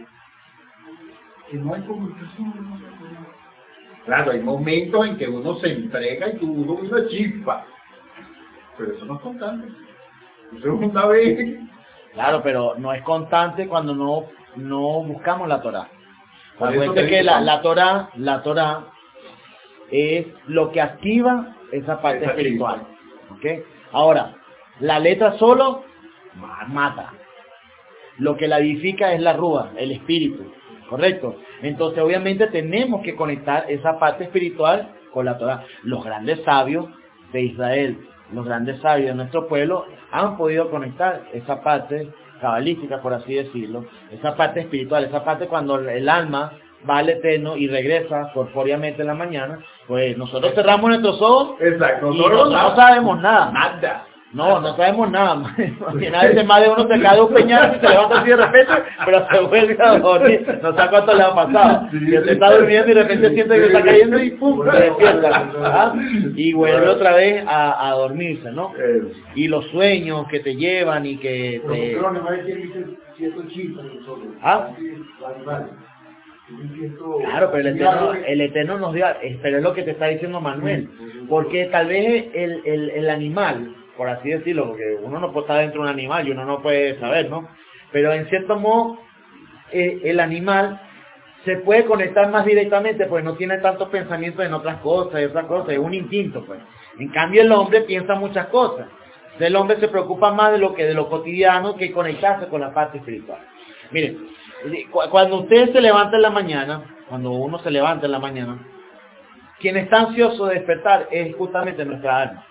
Que no hay comunicación. Claro, hay momentos en que uno se entrega y uno una chispa. Pero eso no es constante. Eso es una vez. Claro, pero no es constante cuando no, no buscamos la Torah. Por eso Acuérdate te que digo, la, la Torah, la Torah es lo que activa esa parte Esa espiritual. ¿Okay? Ahora, la letra solo mata. Lo que la edifica es la rúa, el espíritu. ¿Correcto? Entonces, obviamente, tenemos que conectar esa parte espiritual con la Torah. Los grandes sabios de Israel, los grandes sabios de nuestro pueblo, han podido conectar esa parte cabalística, por así decirlo, esa parte espiritual, esa parte cuando el alma va al Eterno y regresa corpóreamente en la mañana, pues nosotros cerramos nuestros ojos. Exacto. Y no, no sabemos nada. Nada. No, no sabemos nada. Y a veces más de uno se cae de un peñasco y se levanta así de repente, pero se vuelve a dormir. No sé cuánto le ha pasado. Que se está durmiendo y de repente siente que está cayendo y ¡pum! Se despierta. ¿Ah? Y vuelve otra vez a, a dormirse, ¿no? Y los sueños que te llevan y que te... Pero los animales tienen ciertos chistes nosotros. ¿Ah? Los animales. Claro, pero el Eterno, el Eterno nos dio, pero es lo que te está diciendo Manuel. Porque tal vez el, el, el animal, por así decirlo, porque uno no puede estar dentro de un animal y uno no puede saber, ¿no? Pero en cierto modo, eh, el animal se puede conectar más directamente, pues no tiene tantos pensamientos en otras cosas y otras cosas, es un instinto, pues. En cambio el hombre piensa muchas cosas. Entonces, el hombre se preocupa más de lo que de lo cotidiano que conectarse con la parte espiritual. Miren, cuando usted se levanta en la mañana, cuando uno se levanta en la mañana, quien está ansioso de despertar es justamente nuestra alma.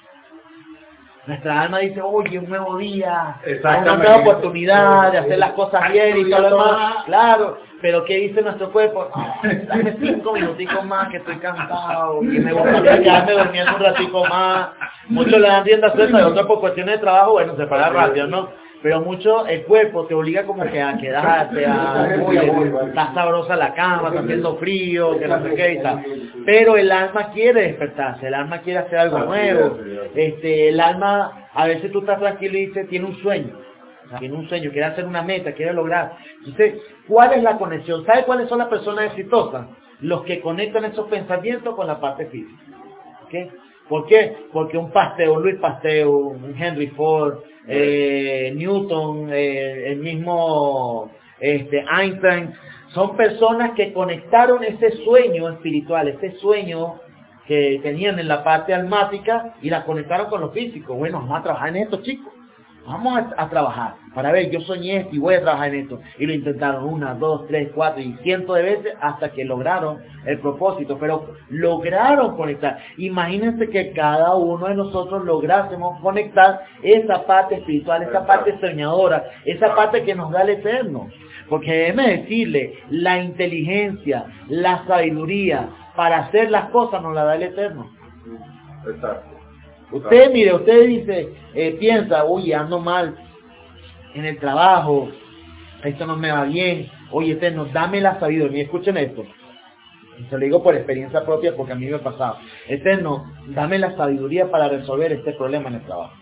Nuestra alma dice, oye, un nuevo día, una nueva oportunidad de hacer las cosas bien y todo lo demás. Claro, pero ¿qué dice nuestro cuerpo? Oh, dame cinco minuticos más que estoy cansado y me gustaría quedarme durmiendo un ratico más. Muchos le dan rienda suelta y otros por cuestiones de trabajo, bueno, se para rápido, ¿no? Pero mucho el cuerpo te obliga como que a quedarte, a, oye, está sabrosa la cama, está haciendo frío, que no sé qué y tal. Pero el alma quiere despertarse, el alma quiere hacer algo nuevo. Este, el alma, a veces tú estás tranquilo y dices, tiene un sueño. Tiene un sueño, quiere hacer una meta, quiere lograr. Entonces, ¿cuál es la conexión? ¿Sabe cuáles son las personas exitosas? Los que conectan esos pensamientos con la parte física. ¿Okay? ¿Por qué? Porque un Pasteur, un Luis Pasteur, un Henry Ford, eh, Newton, eh, el mismo este, Einstein, son personas que conectaron ese sueño espiritual, ese sueño que tenían en la parte almática y la conectaron con lo físico. Bueno, vamos a trabajar en esto, chicos. Vamos a, a trabajar para ver, yo soñé esto y voy a trabajar en esto. Y lo intentaron una, dos, tres, cuatro y cientos de veces hasta que lograron el propósito. Pero lograron conectar. Imagínense que cada uno de nosotros lográsemos conectar esa parte espiritual, esa parte soñadora, esa parte que nos da el Eterno. Porque déjeme decirle, la inteligencia, la sabiduría para hacer las cosas nos la da el Eterno. Exacto. Usted, mire, usted dice, eh, piensa, uy, ando mal en el trabajo, esto no me va bien, oye, Eterno, dame la sabiduría. Escuchen esto, Y se lo digo por experiencia propia porque a mí me ha pasado. Eterno, dame la sabiduría para resolver este problema en el trabajo.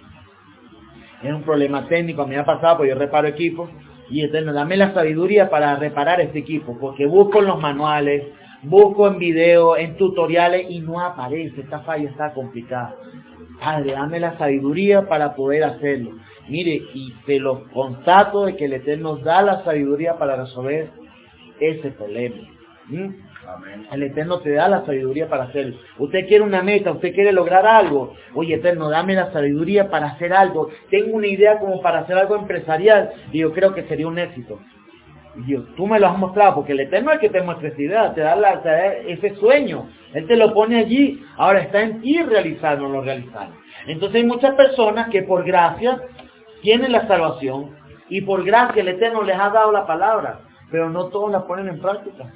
Es un problema técnico, a mí me ha pasado porque yo reparo equipos. Y Eterno, dame la sabiduría para reparar este equipo, porque busco en los manuales, busco en videos, en tutoriales y no aparece, esta falla está complicada. Padre, dame la sabiduría para poder hacerlo. Mire, y te lo constato de que el Eterno da la sabiduría para resolver ese problema. ¿Mm? Amén. El Eterno te da la sabiduría para hacerlo. Usted quiere una meta, usted quiere lograr algo. Oye, Eterno, dame la sabiduría para hacer algo. Tengo una idea como para hacer algo empresarial y yo creo que sería un éxito. Y Dios, tú me lo has mostrado, porque el Eterno es el que te muestra esa idea, te da, la, te da ese sueño. Él te lo pone allí. Ahora está en ti realizarlo o no realizarlo. Entonces hay muchas personas que por gracia tienen la salvación y por gracia el Eterno les ha dado la palabra, pero no todos la ponen en práctica.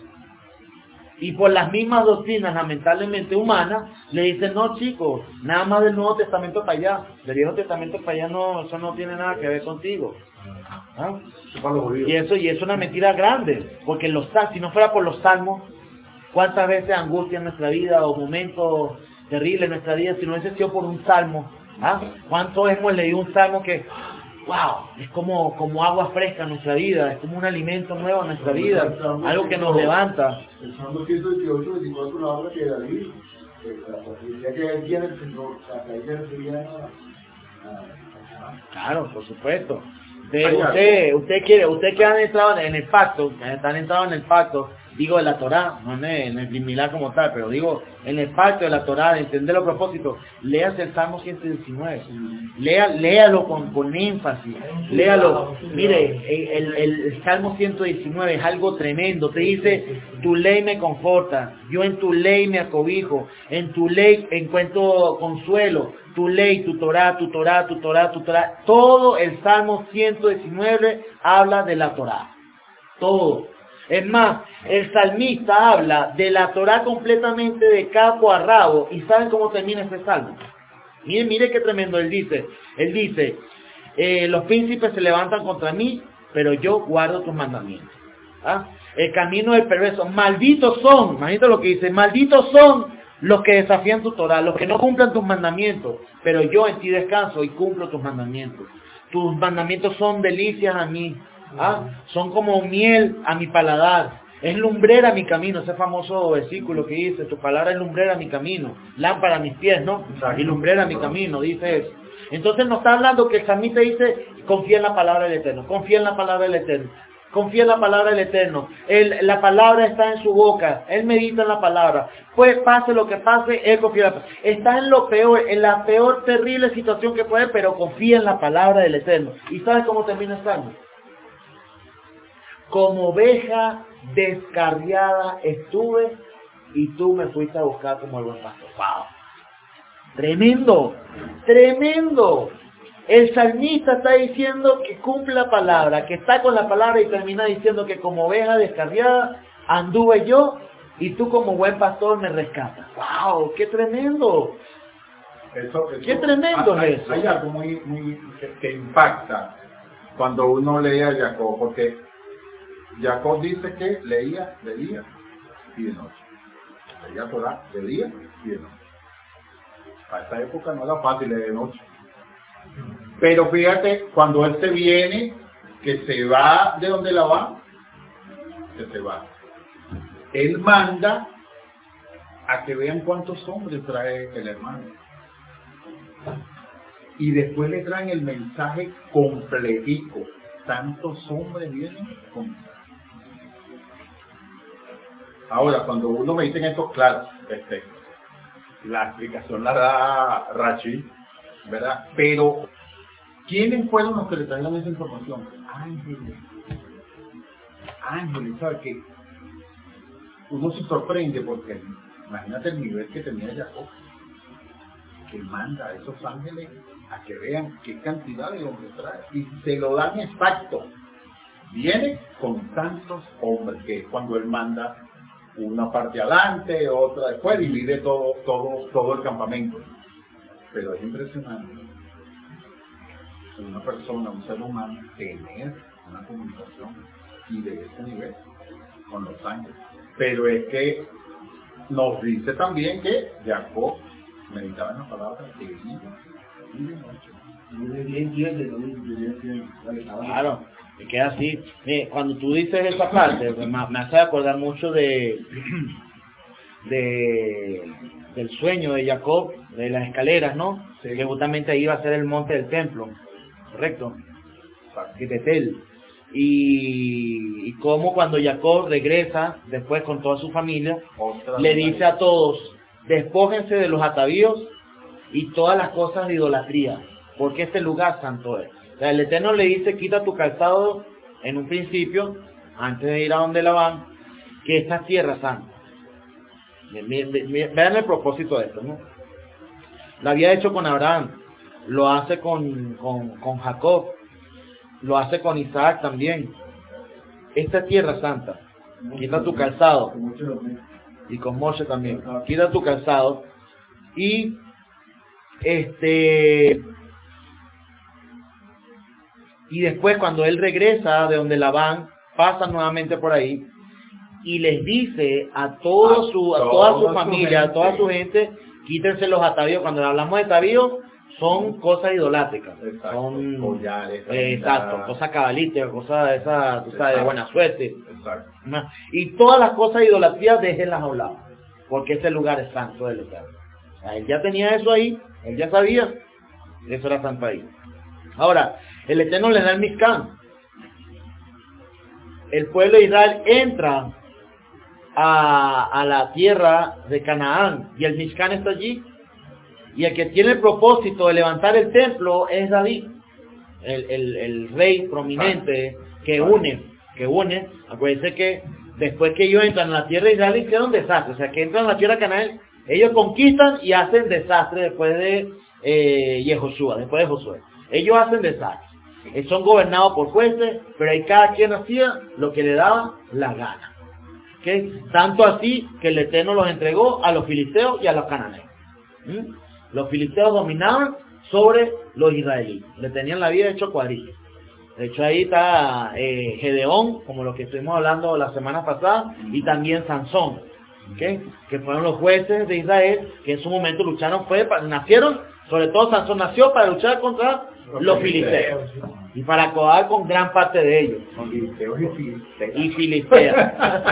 Y por las mismas doctrinas lamentablemente humanas, le dicen, no chicos, nada más del Nuevo Testamento para allá. Del Viejo Testamento para allá no, eso no tiene nada que ver contigo. ¿Ah? Y eso y es una mentira grande, porque los si no fuera por los salmos, ¿cuántas veces angustia en nuestra vida o momentos terribles en nuestra vida si no hubiese sido por un salmo? ¿Ah? ¿Cuántos hemos leído un salmo que, wow, es como, como agua fresca en nuestra vida, es como un alimento nuevo en nuestra vida, algo que nos levanta? El Salmo ciento veintiocho, veinticuatro, la obra que David, eh, la posibilidad que él tiene el Señor, o sea, que ahí se refería a, a, a... Claro, por supuesto. Usted, usted, usted quiere, usted que han entrado en el pacto, que han entrado en el pacto, digo de la Torá, no en el, en el Bimilá como tal, pero digo en el pacto de la Torá, de entender los propósitos, léase el Salmo ciento diecinueve, Lea, léalo con, con énfasis, léalo, mire, el, el, el Salmo ciento diecinueve es algo tremendo, te dice, tu ley me conforta, yo en tu ley me acobijo, en tu ley encuentro consuelo, tu ley, tu Torá, tu Torá, tu Torá, tu Torá, todo el Salmo ciento diecinueve habla de la Torá, todo. Es más, el salmista habla de la Torá completamente de capo a rabo. ¿Y saben cómo termina este salmo? Miren, miren qué tremendo él dice. Él dice, eh, los príncipes se levantan contra mí, pero yo guardo tus mandamientos. ¿Ah? El camino del perverso. Malditos son, imagínate lo que dice, malditos son los que desafían tu Torá, los que no cumplan tus mandamientos, pero yo en ti descanso y cumplo tus mandamientos. Tus mandamientos son delicias a mí. ¿Ah? Son como miel a mi paladar, es lumbrera a mi camino, ese famoso versículo que dice, tu palabra es lumbrera a mi camino, lámpara a mis pies, ¿no? Y lumbrera a mi camino, dice eso. Entonces nos está hablando que el salmista dice, confía en la palabra del Eterno, confía en la palabra del Eterno, confía en la palabra del Eterno, él, la palabra está en su boca, él medita en la palabra, pues pase lo que pase, él confía en la palabra. Está en lo peor, en la peor terrible situación que puede, pero confía en la palabra del Eterno. ¿Y sabes cómo termina el salmo? Como oveja descarriada estuve y tú me fuiste a buscar como el buen pastor. ¡Wow! Tremendo, tremendo. El salmista está diciendo que cumple la palabra, que está con la palabra y termina diciendo que como oveja descarriada anduve yo y tú como buen pastor me rescatas. ¡Wow! ¡Qué tremendo! Eso, eso, ¡Qué tremendo hay, es eso! Hay algo muy, muy que, que impacta cuando uno lee a Jacob, porque Jacob dice que leía de día y de noche. Leía Torah de día y de noche. A esta época no era fácil leer de noche. Pero fíjate, cuando él se viene, que se va de donde la va, que se va. Él manda a que vean cuántos hombres trae el hermano. Y después le traen el mensaje completico. Tantos hombres vienen con... Ahora, cuando uno me dice esto, claro, este, la explicación la da Rachi, ¿verdad? Pero, ¿quiénes fueron los que le trajeron esa información? Ángeles. Ángeles, ¿sabes qué? Uno se sorprende porque, imagínate el nivel que tenía Jacob, que manda a esos ángeles a que vean qué cantidad de hombres trae. Y se lo dan exacto. Viene con tantos hombres, que es cuando él manda una parte adelante, otra después, divide todo, todo, todo el campamento. Pero es impresionante una persona, un ser humano, tener una comunicación y de ese nivel con los ángeles. Pero es que nos dice también que Jacob meditaba en las palabras de día y de noche. Claro, me queda así. Mire, cuando tú dices esa parte, me, me hace acordar mucho de, de del sueño de Jacob, de las escaleras, ¿no? Sí. Que justamente ahí iba a ser el monte del templo, ¿correcto? Betel. Y, y como cuando Jacob regresa después con toda su familia, Otra le dice a todos, despójense de los atavíos y todas las cosas de idolatría, porque este lugar santo es. O sea, el Eterno le dice, quita tu calzado en un principio, antes de ir a donde Labán, que esta es tierra santa. Vean el propósito de esto, ¿no? Lo había hecho con Abraham, lo hace con, con, con Jacob, lo hace con Isaac también. Esta es tierra santa. Quita tu calzado. Y con Moshe también. Quita tu calzado. Y este y después cuando él regresa de donde Labán, pasa nuevamente por ahí y les dice a todo su, a toda su familia, a toda su gente, quítense los atavíos. Cuando hablamos de atavíos, son cosas idolátricas, exacto, son collares, eh, exacto, cosas cabalísticas, cosas de esa, tú sabes, de buena suerte. Exacto. Y todas las cosas de idolatría, déjenlas a un lado, porque ese lugar es santo del Eterno. O sea, él ya tenía eso ahí, él ya sabía, eso era santo ahí. Ahora, el Eterno le da el Mishkan. El pueblo de Israel entra a, a la tierra de Canaán y el Mishkan está allí. Y el que tiene el propósito de levantar el templo es David, el, el, el rey prominente que une, que une. Acuérdense que después que ellos entran a la tierra de Israel hicieron desastre, o sea que entran a la tierra de Canaán, ellos conquistan y hacen desastre después de eh, Yehoshua, después de Josué. Ellos hacen desastre, eh, son gobernados por jueces, pero ahí cada quien hacía lo que le daba la gana. ¿Okay? Tanto así que el Eterno los entregó a los filisteos y a los cananeos. ¿Mm? Los filisteos dominaban sobre los israelíes. Le tenían la vida hecho cuadrillas. De hecho, ahí está eh, Gedeón, como lo que estuvimos hablando la semana pasada, y también Sansón, ¿okay? Que fueron los jueces de Israel, que en su momento lucharon, fue, nacieron, sobre todo Sansón nació para luchar contra los, los filisteos. Y para acabar con gran parte de ellos. Con filisteos y filisteas. Y filisteas.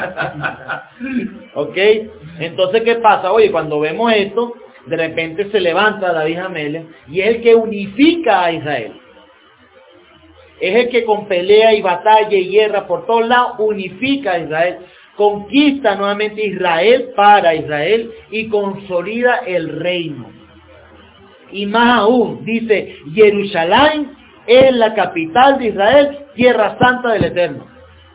¿Ok? Entonces, ¿qué pasa? Oye, cuando vemos esto, de repente se levanta David Amelech y es el que unifica a Israel. Es el que con pelea y batalla y guerra por todos lados unifica a Israel. Conquista nuevamente Israel para Israel y consolida el reino. Y más aún, dice, Jerusalén es la capital de Israel, tierra santa del Eterno.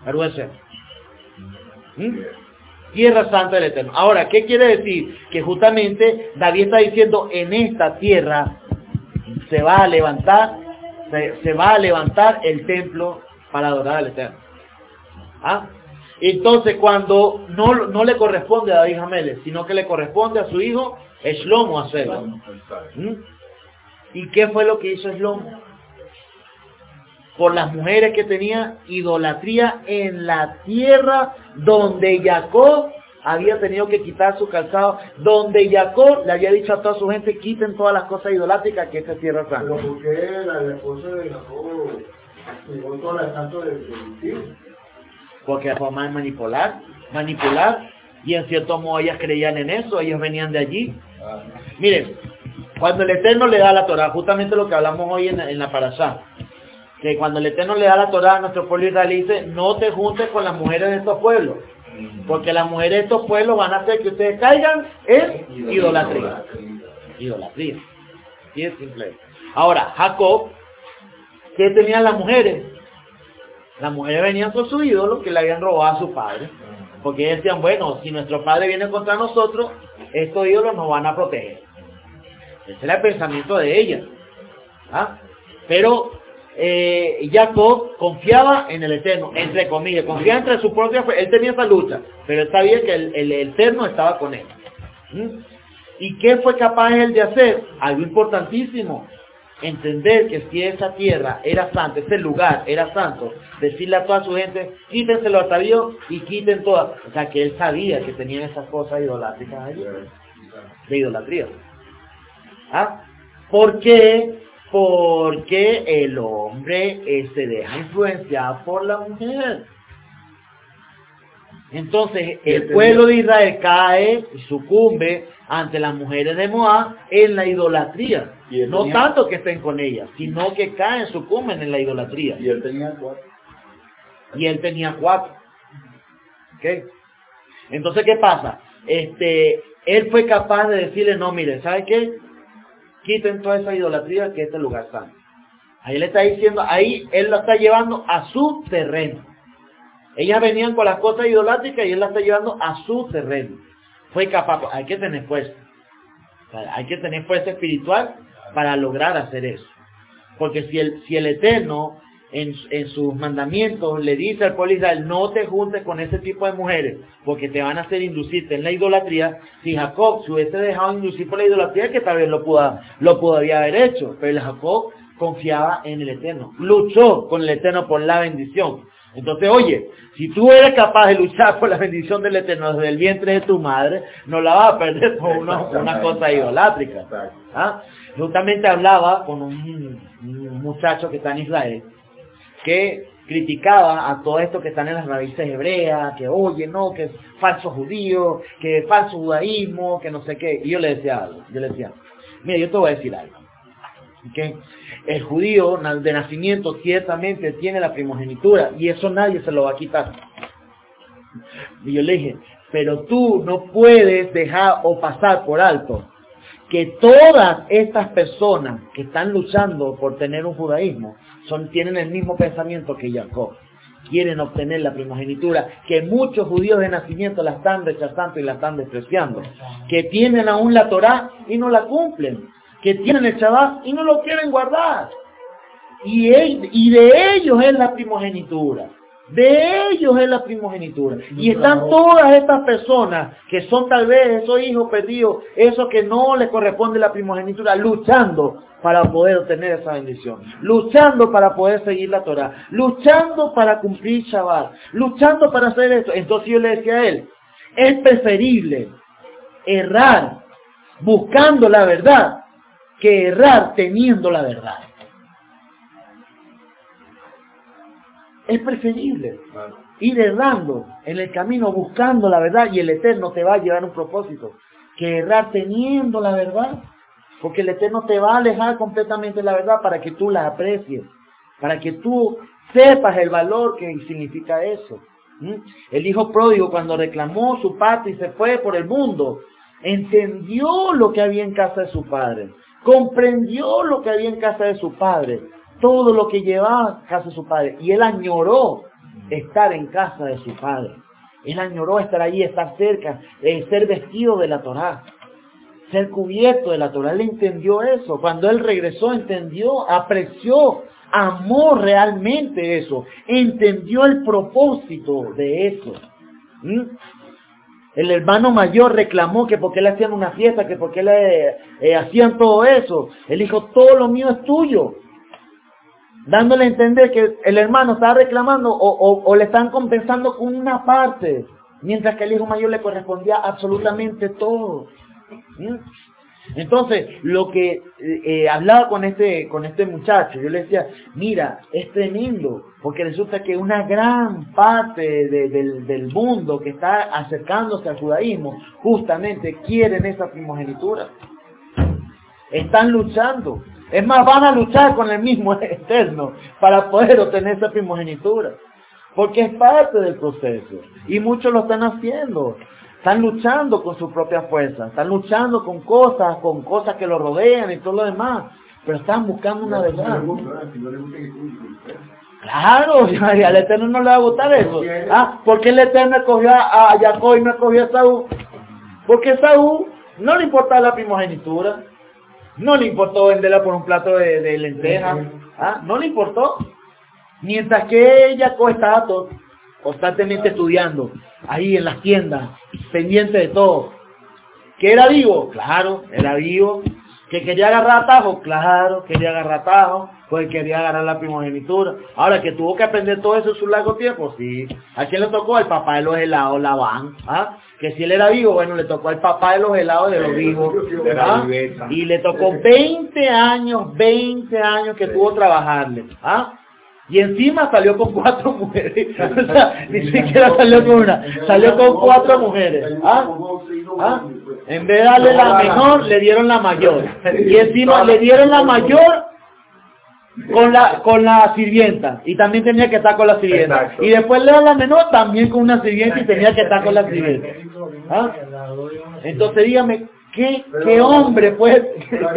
¿Mm? Tierra santa del Eterno. Ahora, ¿qué quiere decir? Que justamente David está diciendo, en esta tierra se va a levantar, se, se va a levantar el templo para adorar al Eterno. ¿Ah? Entonces, cuando no, no le corresponde a David Amelech, sino que le corresponde a su hijo Shlomo hacerlo. ¿Mm? ¿Y qué fue lo que hizo Shlomo? Por las mujeres que tenía idolatría en la tierra donde Jacob había tenido que quitar su calzado, donde Jacob le había dicho a toda su gente, quiten todas las cosas idolátricas que esta es tierra santa. Pero ¿por qué la esposa de Jacob llegó toda la santo del tío? Porque la forma de manipular, manipular, y en cierto modo ellas creían en eso, ellos venían de allí. Ah. Miren, cuando el Eterno le da la Torah, justamente lo que hablamos hoy en, en la parashá, que cuando el Eterno le da la Torah a nuestro pueblo israelí, dice, no te juntes con las mujeres de estos pueblos, porque las mujeres de estos pueblos van a hacer que ustedes caigan en idolatría. Idolatría. Así es simple. Ahora, Jacob, ¿qué tenían las mujeres? Las mujeres venían con su ídolo que le habían robado a su padre, porque ellos decían, bueno, si nuestro padre viene contra nosotros, estos ídolos nos van a proteger. Ese era el pensamiento de ellas. ¿Ah? Pero Eh, Jacob confiaba en el Eterno, entre comillas, confiaba entre su propia fe. Él tenía esa lucha, pero él sabía que el, el, el Eterno estaba con él. ¿Mm? ¿Y qué fue capaz él de hacer? Algo importantísimo. entender que si esa tierra era santa, ese lugar era santo, decirle a toda su gente, quítense los atavíos y quiten todas. O sea, que él sabía que tenían esas cosas idolátricas allí, de idolatría. ¿Ah? ¿Por qué? Porque el hombre eh, se deja influenciar por la mujer. Entonces el pueblo de Israel cae y sucumbe ante las mujeres de Moab en la idolatría. Y él No tenía- tanto que estén con ellas, sino que caen, sucumben en la idolatría. Y él tenía cuatro. Y él tenía cuatro. ¿Ok? Entonces, ¿qué pasa? Este, él fue capaz de decirle, no, mire, ¿sabe qué? Quiten toda esa idolatría que este lugar está. Ahí le está diciendo, ahí él la está llevando a su terreno. Ellas venían con las cosas idolátricas y él la está llevando a su terreno. Fue capaz, hay que tener fuerza. O sea, hay que tener fuerza espiritual para lograr hacer eso. Porque si el, si el Eterno en, en sus mandamientos le dice al pueblo de Israel, no te juntes con ese tipo de mujeres, porque te van a hacer inducirte en la idolatría. Si Jacob se hubiese dejado inducir por la idolatría, que tal vez lo pudo, lo podría haber hecho, pero el Jacob confiaba en el Eterno, luchó con el Eterno por la bendición. Entonces, oye, si tú eres capaz de luchar por la bendición del Eterno desde el vientre de tu madre, no la vas a perder por una, una cosa idolátrica. ¿Ah? Justamente hablaba con un, un muchacho que está en Israel, que criticaba a todo esto que están en las raíces hebreas, que oye, no, que es falso judío, que es falso judaísmo, que no sé qué. Y yo le decía algo, yo le decía, mira, yo te voy a decir algo. ¿Okay? El judío de nacimiento ciertamente tiene la primogenitura y eso nadie se lo va a quitar. Y yo le dije, pero tú no puedes dejar o pasar por alto que todas estas personas que están luchando por tener un judaísmo son, tienen el mismo pensamiento que Jacob. Quieren obtener la primogenitura, que muchos judíos de nacimiento la están rechazando y la están despreciando, que tienen aún la Torá y no la cumplen, que tienen el Shabbat y no lo quieren guardar. Y, él, y de ellos es la primogenitura. De ellos es la primogenitura. Y están todas estas personas que son tal vez esos hijos perdidos, esos que no les corresponde la primogenitura, luchando para poder obtener esa bendición, luchando para poder seguir la Torah, luchando para cumplir Shabbat, luchando para hacer esto. Entonces yo le decía a él, es preferible errar buscando la verdad que errar teniendo la verdad. Es preferible ir errando en el camino buscando la verdad y el Eterno te va a llevar a un propósito que errar teniendo la verdad, porque el Eterno te va a alejar completamente de la verdad para que tú la aprecies, para que tú sepas el valor que significa eso. ¿Mm? El hijo pródigo, cuando reclamó su parte y se fue por el mundo, entendió lo que había en casa de su padre, comprendió lo que había en casa de su padre, todo lo que llevaba a casa de su padre, y él añoró estar en casa de su padre. Él añoró estar ahí, estar cerca, eh, ser vestido de la Torá, ser cubierto de la Torá. Él entendió eso. Cuando él regresó, entendió, apreció, amó realmente eso, entendió el propósito de eso. ¿Mm? El hermano mayor reclamó que porque le hacían una fiesta, que porque le eh, hacían todo eso. Él dijo, todo lo mío es tuyo. Dándole a entender que el hermano estaba reclamando o, o, o le están compensando con una parte, mientras que el hijo mayor le correspondía absolutamente todo. ¿Mm? Entonces, lo que eh, hablaba con este, con este muchacho, yo le decía, mira, es tremendo, porque resulta que una gran parte de, de, del mundo que está acercándose al judaísmo, justamente quieren esa primogenitura. Están luchando. Es más, van a luchar con el mismo Eterno para poder obtener esa primogenitura. Porque es parte del proceso. Y muchos lo están haciendo. Están luchando con su propia fuerza. Están luchando con cosas, con cosas que lo rodean y todo lo demás. Pero están buscando una verdad. Claro, al Eterno no le va a gustar eso. Ah, ¿por qué el Eterno escogió a Jacob y no escogió a Saúl? Porque a Saúl no le importaba la primogenitura. No le importó venderla por un plato de, de lentejas. ¿Ah? No le importó. Mientras que ella estaba todo, constantemente estudiando, ahí en las tiendas, pendiente de todo. ¿Que era vivo? Claro, era vivo. ¿Que quería agarrar atajo? Claro, quería agarrar atajo, pues quería agarrar la primogenitura. Ahora, que tuvo que aprender todo eso en su largo tiempo, sí. ¿A quién le tocó? El papá de los helados, Labán. ¿Ah? Que si él era vivo, bueno, le tocó al papá de los helados de los vivos. ¿Ah? Y le tocó veinte años, veinte años que tuvo que trabajarle. ¿Ah? Y encima salió con cuatro mujeres. O sea, ni siquiera salió con una, salió con cuatro mujeres. ¿Ah? ¿Ah? En vez de darle la menor, le dieron la mayor. Y encima le dieron la mayor con la con la sirvienta. Y también tenía que estar con la sirvienta. Exacto. Y después le dieron la menor también con una sirvienta y tenía que estar con la sirvienta. ¿Ah? Entonces dígame, ¿qué, qué hombre puede...?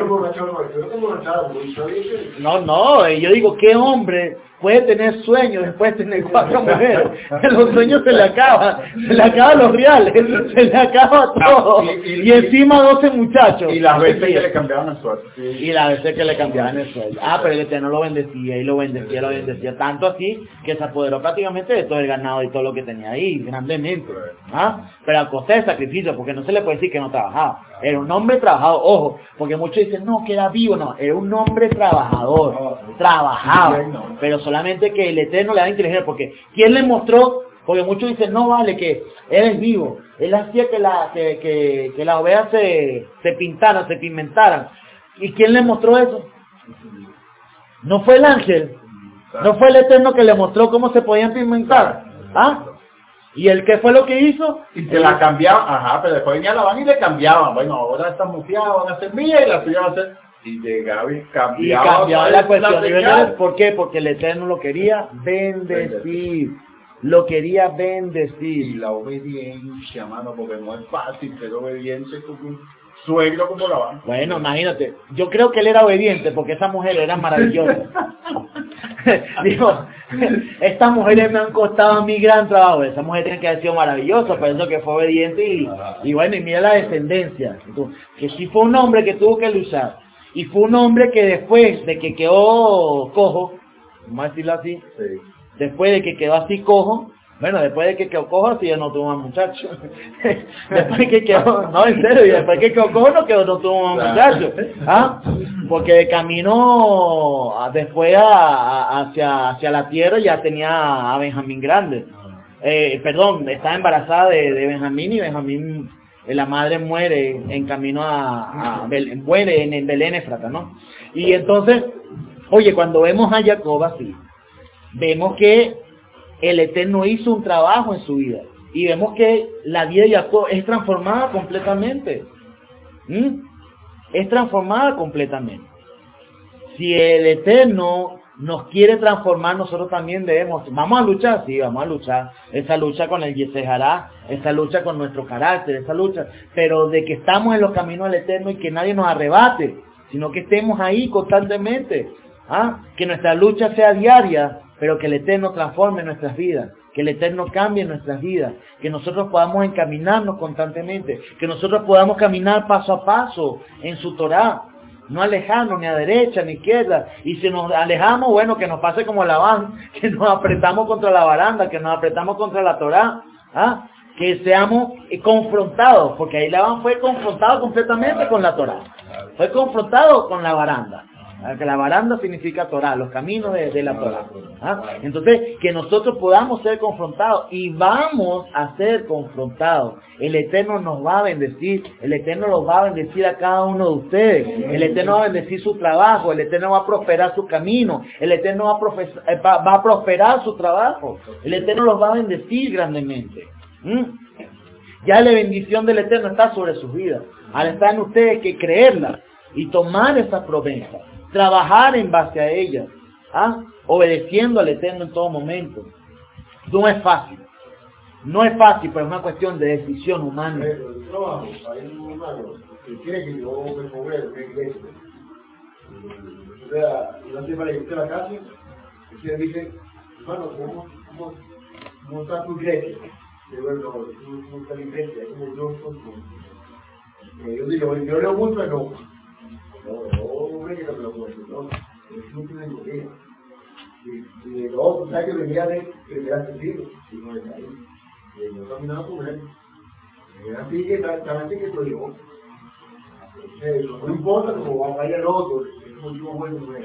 No, no, yo digo, ¿qué hombre puede tener sueños después de tener cuatro mujeres? Los sueños se le acaban, se le acaban los reales, se le acaba todo. Y- y- Y encima doce muchachos. Y las veces que le cambiaban el sueldo. Y las veces que le cambiaban el sueldo. Ah, pero el Eterno lo bendecía y lo bendecía, lo bendecía. Tanto así que se apoderó prácticamente de todo el ganado y todo lo que tenía ahí, grandemente. ¿Ah? Pero a costa de sacrificio, porque no se le puede decir que no trabajaba. Era un hombre trabajador, ojo, porque muchos dicen, no, que era vivo, no, era un hombre trabajador, trabajaba, pero solamente que el Eterno le da inteligencia, porque ¿quién le mostró? Porque muchos dicen, no vale, que él es vivo, él hacía que, la, que, que, que las ovejas se, se pintaran, se pigmentaran. ¿Y quién le mostró eso? ¿No fue el ángel? ¿No fue el Eterno que le mostró cómo se podían pigmentar? ¿Ah? ¿Y el qué fue lo que hizo? Y se la cambiaban, ajá, pero después venía la van y le cambiaban. Bueno, ahora esta mufiada van a ser mía y la tuya va a ser... Y llegaba y Y cambiaba. cambiaba otra la vez cuestión. ¿Y señal. ves por qué? Porque el Eterno lo quería bendecir. Lo quería Y bendecir. la obediencia, mano, porque no es fácil ser obediente con un suegro como la van. Bueno, imagínate. Yo creo que él era obediente porque esa mujer era maravillosa. Digo, estas mujeres me han costado a mí gran trabajo. Esa mujer tiene que haber sido maravillosa, por eso que fue obediente y, y bueno, y mira la descendencia. Que sí fue un hombre que tuvo que luchar. Y fue un hombre que después de que quedó cojo, vamos a decirlo así, Sí. después de que quedó así cojo, bueno, después de que quedó cojo así ya no tuvo más muchachos. Después que quedó, no, en serio, y después que quedó cojo no quedó, no tuvo más muchachos. ¿Ah? Porque de camino a- después a, a- hacia, hacia la tierra ya tenía a Benjamín grande. Eh, perdón, estaba embarazada de, de Benjamín y Benjamín, eh, la madre muere en camino a, a Bel- muere en el Belén Éfrata, ¿no? Y entonces, oye, cuando vemos a Jacob así, vemos que el Eterno hizo un trabajo en su vida. Y vemos que la vida de Jacob es transformada completamente. ¿Mm? Es transformada completamente. Si el Eterno nos quiere transformar, nosotros también debemos. Vamos a luchar, sí, vamos a luchar. Esa lucha con el Yesejará, esa lucha con nuestro carácter, esa lucha. Pero de que estamos en los caminos del Eterno y que nadie nos arrebate, sino que estemos ahí constantemente. ¿Ah? Que nuestra lucha sea diaria, pero que el Eterno transforme nuestras vidas, que el Eterno cambie nuestras vidas, que nosotros podamos encaminarnos constantemente, que nosotros podamos caminar paso a paso en su Torá, no alejarnos ni a derecha ni a izquierda, y si nos alejamos, bueno, que nos pase como Labán, que nos apretamos contra la baranda, que nos apretamos contra la Torá, ¿ah? Que seamos confrontados, porque ahí Labán fue confrontado completamente con la Torá, fue confrontado con la baranda. Que la baranda significa Torah, los caminos de, de la Torah. ¿Ah? Entonces, que nosotros podamos ser confrontados y vamos a ser confrontados. El Eterno nos va a bendecir, el Eterno los va a bendecir a cada uno de ustedes. El Eterno va a bendecir su trabajo, el Eterno va a prosperar su camino, el Eterno va a, profes- eh, va, va a prosperar su trabajo. El Eterno los va a bendecir grandemente. ¿Mm? Ya la bendición del Eterno está sobre sus vidas. Ahora está en ustedes que creerla y tomar esa promesa. Trabajar en base a ella, ¿ah? Obedeciendo al Eterno en todo momento. No es fácil, no es fácil, pero es una cuestión de decisión humana. Pero el trabajo, hay un hermano que quiere que yo me ponga en una iglesia. O sea, una semana que esté en la casa, y se dice, hermano, ¿cómo, cómo, cómo está tu iglesia? Y bueno, ¿cómo está la iglesia? Como yo, como yo digo, yo leo mucho, pero no. No, no, hombre, que no me lo puedo decir, no. Es mucho de iglesia. Y, y el otro, ¿sabes que venía de primera sentido? Y no de ahí. Y yo caminaba con él. Era así que, estaba así que estoy yo. Eh, no importa cómo vaya el otro, es motivo bueno, bueno.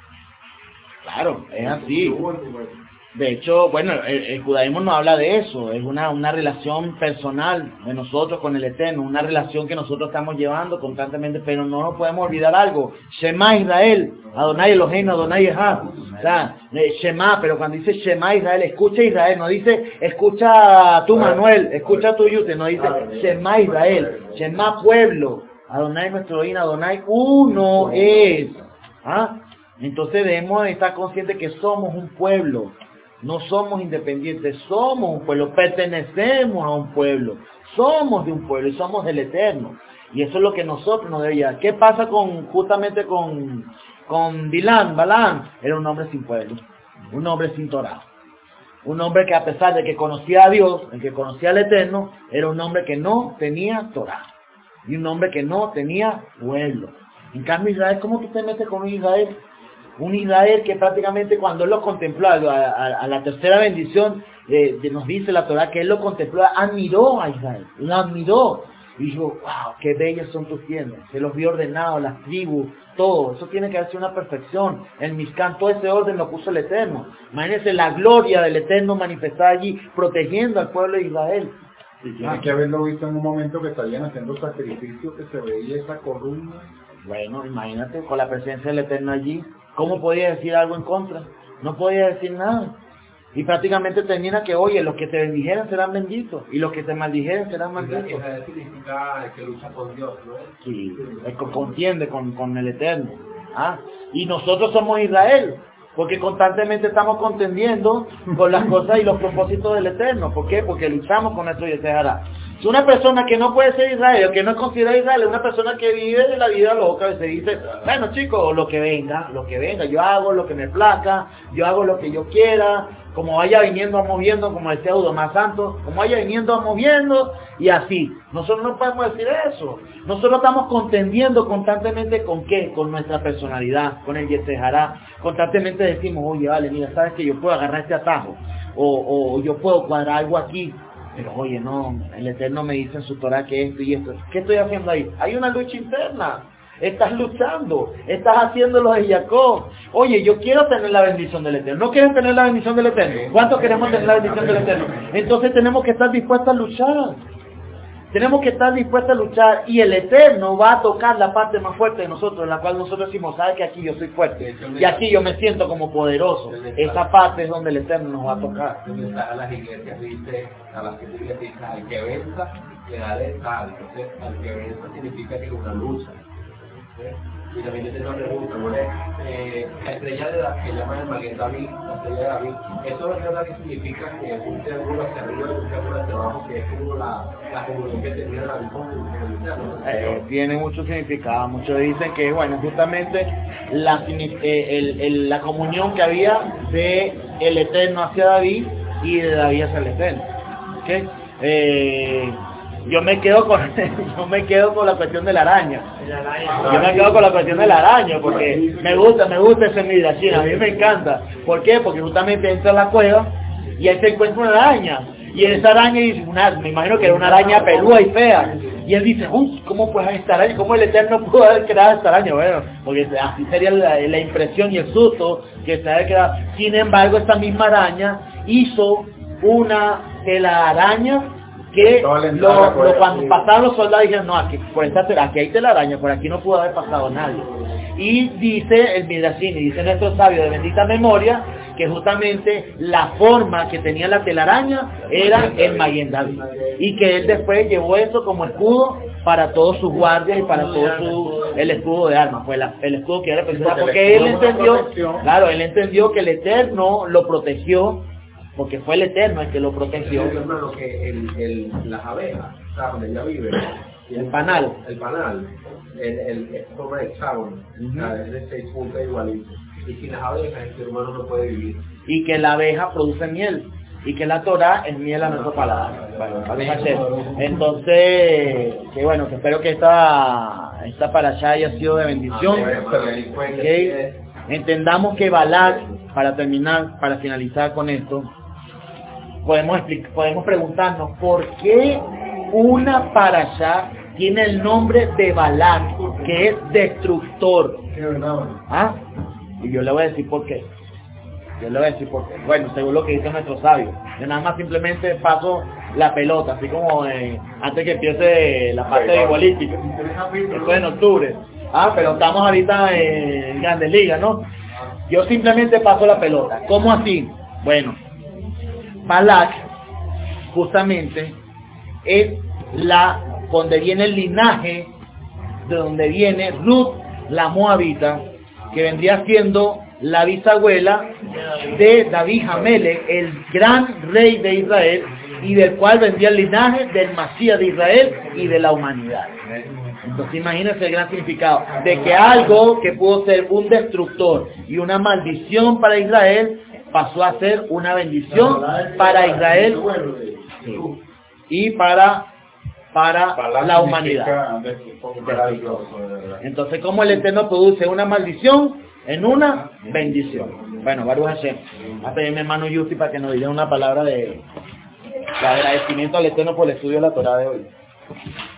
Claro, es así. Bueno, bueno. De hecho, bueno, el, el judaísmo no habla de eso, es una, una relación personal de nosotros con el Eterno, una relación que nosotros estamos llevando constantemente, pero no nos podemos olvidar algo. Shema Israel, Adonai Eloheinu, Adonai Echad. O sea, Shema, pero cuando dice Shema Israel, escucha Israel, no dice escucha tú Manuel, escucha tú Yute, no dice Shema Israel, Shema pueblo, Adonai nuestro Elohim, Adonai uno es. ¿Ah? Entonces debemos estar conscientes que somos un pueblo. No somos independientes, somos un pueblo, pertenecemos a un pueblo, somos de un pueblo y somos del Eterno. Y eso es lo que nosotros nos debía. ¿Qué pasa con justamente con, con Bilán? Balán era un hombre sin pueblo, un hombre sin Torah. Un hombre que a pesar de que conocía a Dios, el que conocía al Eterno, era un hombre que no tenía Torah. Y un hombre que no tenía pueblo. En cambio Israel, ¿cómo tú te metes con Israel? Un Israel que prácticamente cuando él lo contempló, a, a, a la tercera bendición, eh, de, nos dice la Torah que él lo contempló, admiró a Israel, lo admiró. Y dijo, wow, qué bellas son tus tiendas. Se los vio ordenados, las tribus, todo. Eso tiene que hacer una perfección. El Mishkan, todo ese orden lo puso el Eterno. Imagínense la gloria del Eterno manifestada allí, protegiendo al pueblo de Israel. Y tiene ah. que haberlo visto en un momento que estarían haciendo sacrificios, que se veía esa columna. Bueno, imagínate, con la presencia del Eterno allí, ¿cómo podía decir algo en contra? No podía decir nada. Y prácticamente termina que, oye, los que te bendijeren serán benditos, y los que te maldijeren serán malditos. Israel significa que lucha con Dios, ¿no? Sí, es que contiende con, con el Eterno. ¿Ah? Y nosotros somos Israel, porque constantemente estamos contendiendo con las cosas y los propósitos del Eterno. ¿Por qué? Porque luchamos con nuestro Yetzirah. Si una persona que no puede ser Israel, o que no es considerada Israel, es una persona que vive de la vida loca, y se dice, bueno chicos, lo que venga, lo que venga, yo hago lo que me plazca, yo hago lo que yo quiera, como vaya viniendo, moviendo, como decía Udo más Santo, como vaya viniendo, moviendo, y así. Nosotros no podemos decir eso. Nosotros estamos contendiendo constantemente con qué, con nuestra personalidad, con el Yetzirah. Constantemente decimos, oye, vale, mira, sabes que yo puedo agarrar este atajo, o, o yo puedo cuadrar algo aquí. Pero oye, no, el Eterno me dice en su Torah que esto y esto. ¿Qué estoy haciendo ahí? Hay una lucha interna. Estás luchando. Estás haciendo lo de Jacob. Oye, yo quiero tener la bendición del Eterno. ¿No quieres tener la bendición del Eterno? ¿Cuántos queremos tener la bendición del Eterno? Entonces tenemos que estar dispuestos a luchar. Tenemos que estar dispuestos a luchar y el Eterno va a tocar la parte más fuerte de nosotros, en la cual nosotros decimos, sabes que aquí yo soy fuerte y aquí yo me siento como poderoso. Esa parte es donde el Eterno nos va a tocar. A las iglesias dice, a las iglesias dice, al que venza, le daré tal. Entonces, al que venza significa que es una lucha. ¿Sí? Y también yo tengo una pregunta, ¿no? eh, la estrella de la que llaman el Maguen David, la estrella de David, ¿eso es verdad que significa que un triángulo hacia arriba y un triángulo hacia abajo, que es como la, la comunión que tenía David con el cristiano? Eh, tiene mucho significado. Muchos dicen que, bueno, justamente la, eh, el, el, la comunión que había de el Eterno hacia David y de David hacia el Eterno. ¿Okay? Eh, yo me quedo con yo me quedo con la cuestión de la araña. Yo me quedo con la cuestión de la araña porque me gusta, me gusta ese midrashim, a mí me encanta. ¿Por qué? Porque justamente entra a la cueva y ahí se encuentra una araña. Y esa araña dice, una, me imagino que era una araña peluda y fea. Y él dice, uy, ¿cómo puede haber esta araña? ¿Cómo el Eterno pudo haber creado esta araña? Bueno, porque así sería la, la impresión y el susto que se había creado. Sin embargo, esta misma araña hizo una telaraña que lo, lo, cuando pasaron los soldados dijeron, no, aquí, por esta, aquí hay telaraña, por aquí no pudo haber pasado nadie. Y dice el Midrashim, y dice nuestro sabio de bendita memoria, que justamente la forma que tenía la telaraña era el Maguen David. Y que él después llevó eso como escudo para todos sus guardias y para todo su, el escudo de armas, pues la, el escudo que era representar, porque él entendió, claro, él entendió que el Eterno lo protegió, porque fue el Eterno el que lo protegió. Yo, hermano, que el, el, las abejas, ¿sabes? Donde ella vive, el panal, el panal, el, el, es como un hexágono, uh-huh. Es de seis puntas igualito. Y sin las abejas el ser humano no puede vivir. Y que la abeja produce miel. Y que la Torah es miel a nuestro paladar. Bueno, entonces, que bueno, que espero que esta, esta parashá haya sido de bendición. Que entendamos que Balak, para terminar, para finalizar con esto, podemos explicar, podemos preguntarnos por qué una parashá tiene el nombre de Balac, que es destructor. Qué verdad, ¿Ah? Y yo le voy a decir por qué. Yo le voy a decir por qué. Bueno, según lo que dice nuestro sabio. Yo nada más simplemente paso la pelota, así como eh, antes que empiece la parte de bolística. Eso es en octubre. Ah, pero estamos ahorita en Grandes Ligas, ¿no? Yo simplemente paso la pelota. ¿Cómo así? Bueno, Balac, justamente, es la, donde viene el linaje, de donde viene Ruth, la moabita, que vendría siendo la bisabuela de David Hamelech, el gran rey de Israel, y del cual vendría el linaje del Masías de Israel y de la humanidad. Entonces imagínense el gran significado de que algo que pudo ser un destructor y una maldición para Israel pasó a ser una bendición para Israel y para para la humanidad. Entonces, ¿cómo el Eterno produce una maldición en una bendición? Bueno, Baruch Hashem. A pedirme hermano Yusti para que nos diga una palabra de, de agradecimiento al Eterno por el estudio de la Torah de hoy.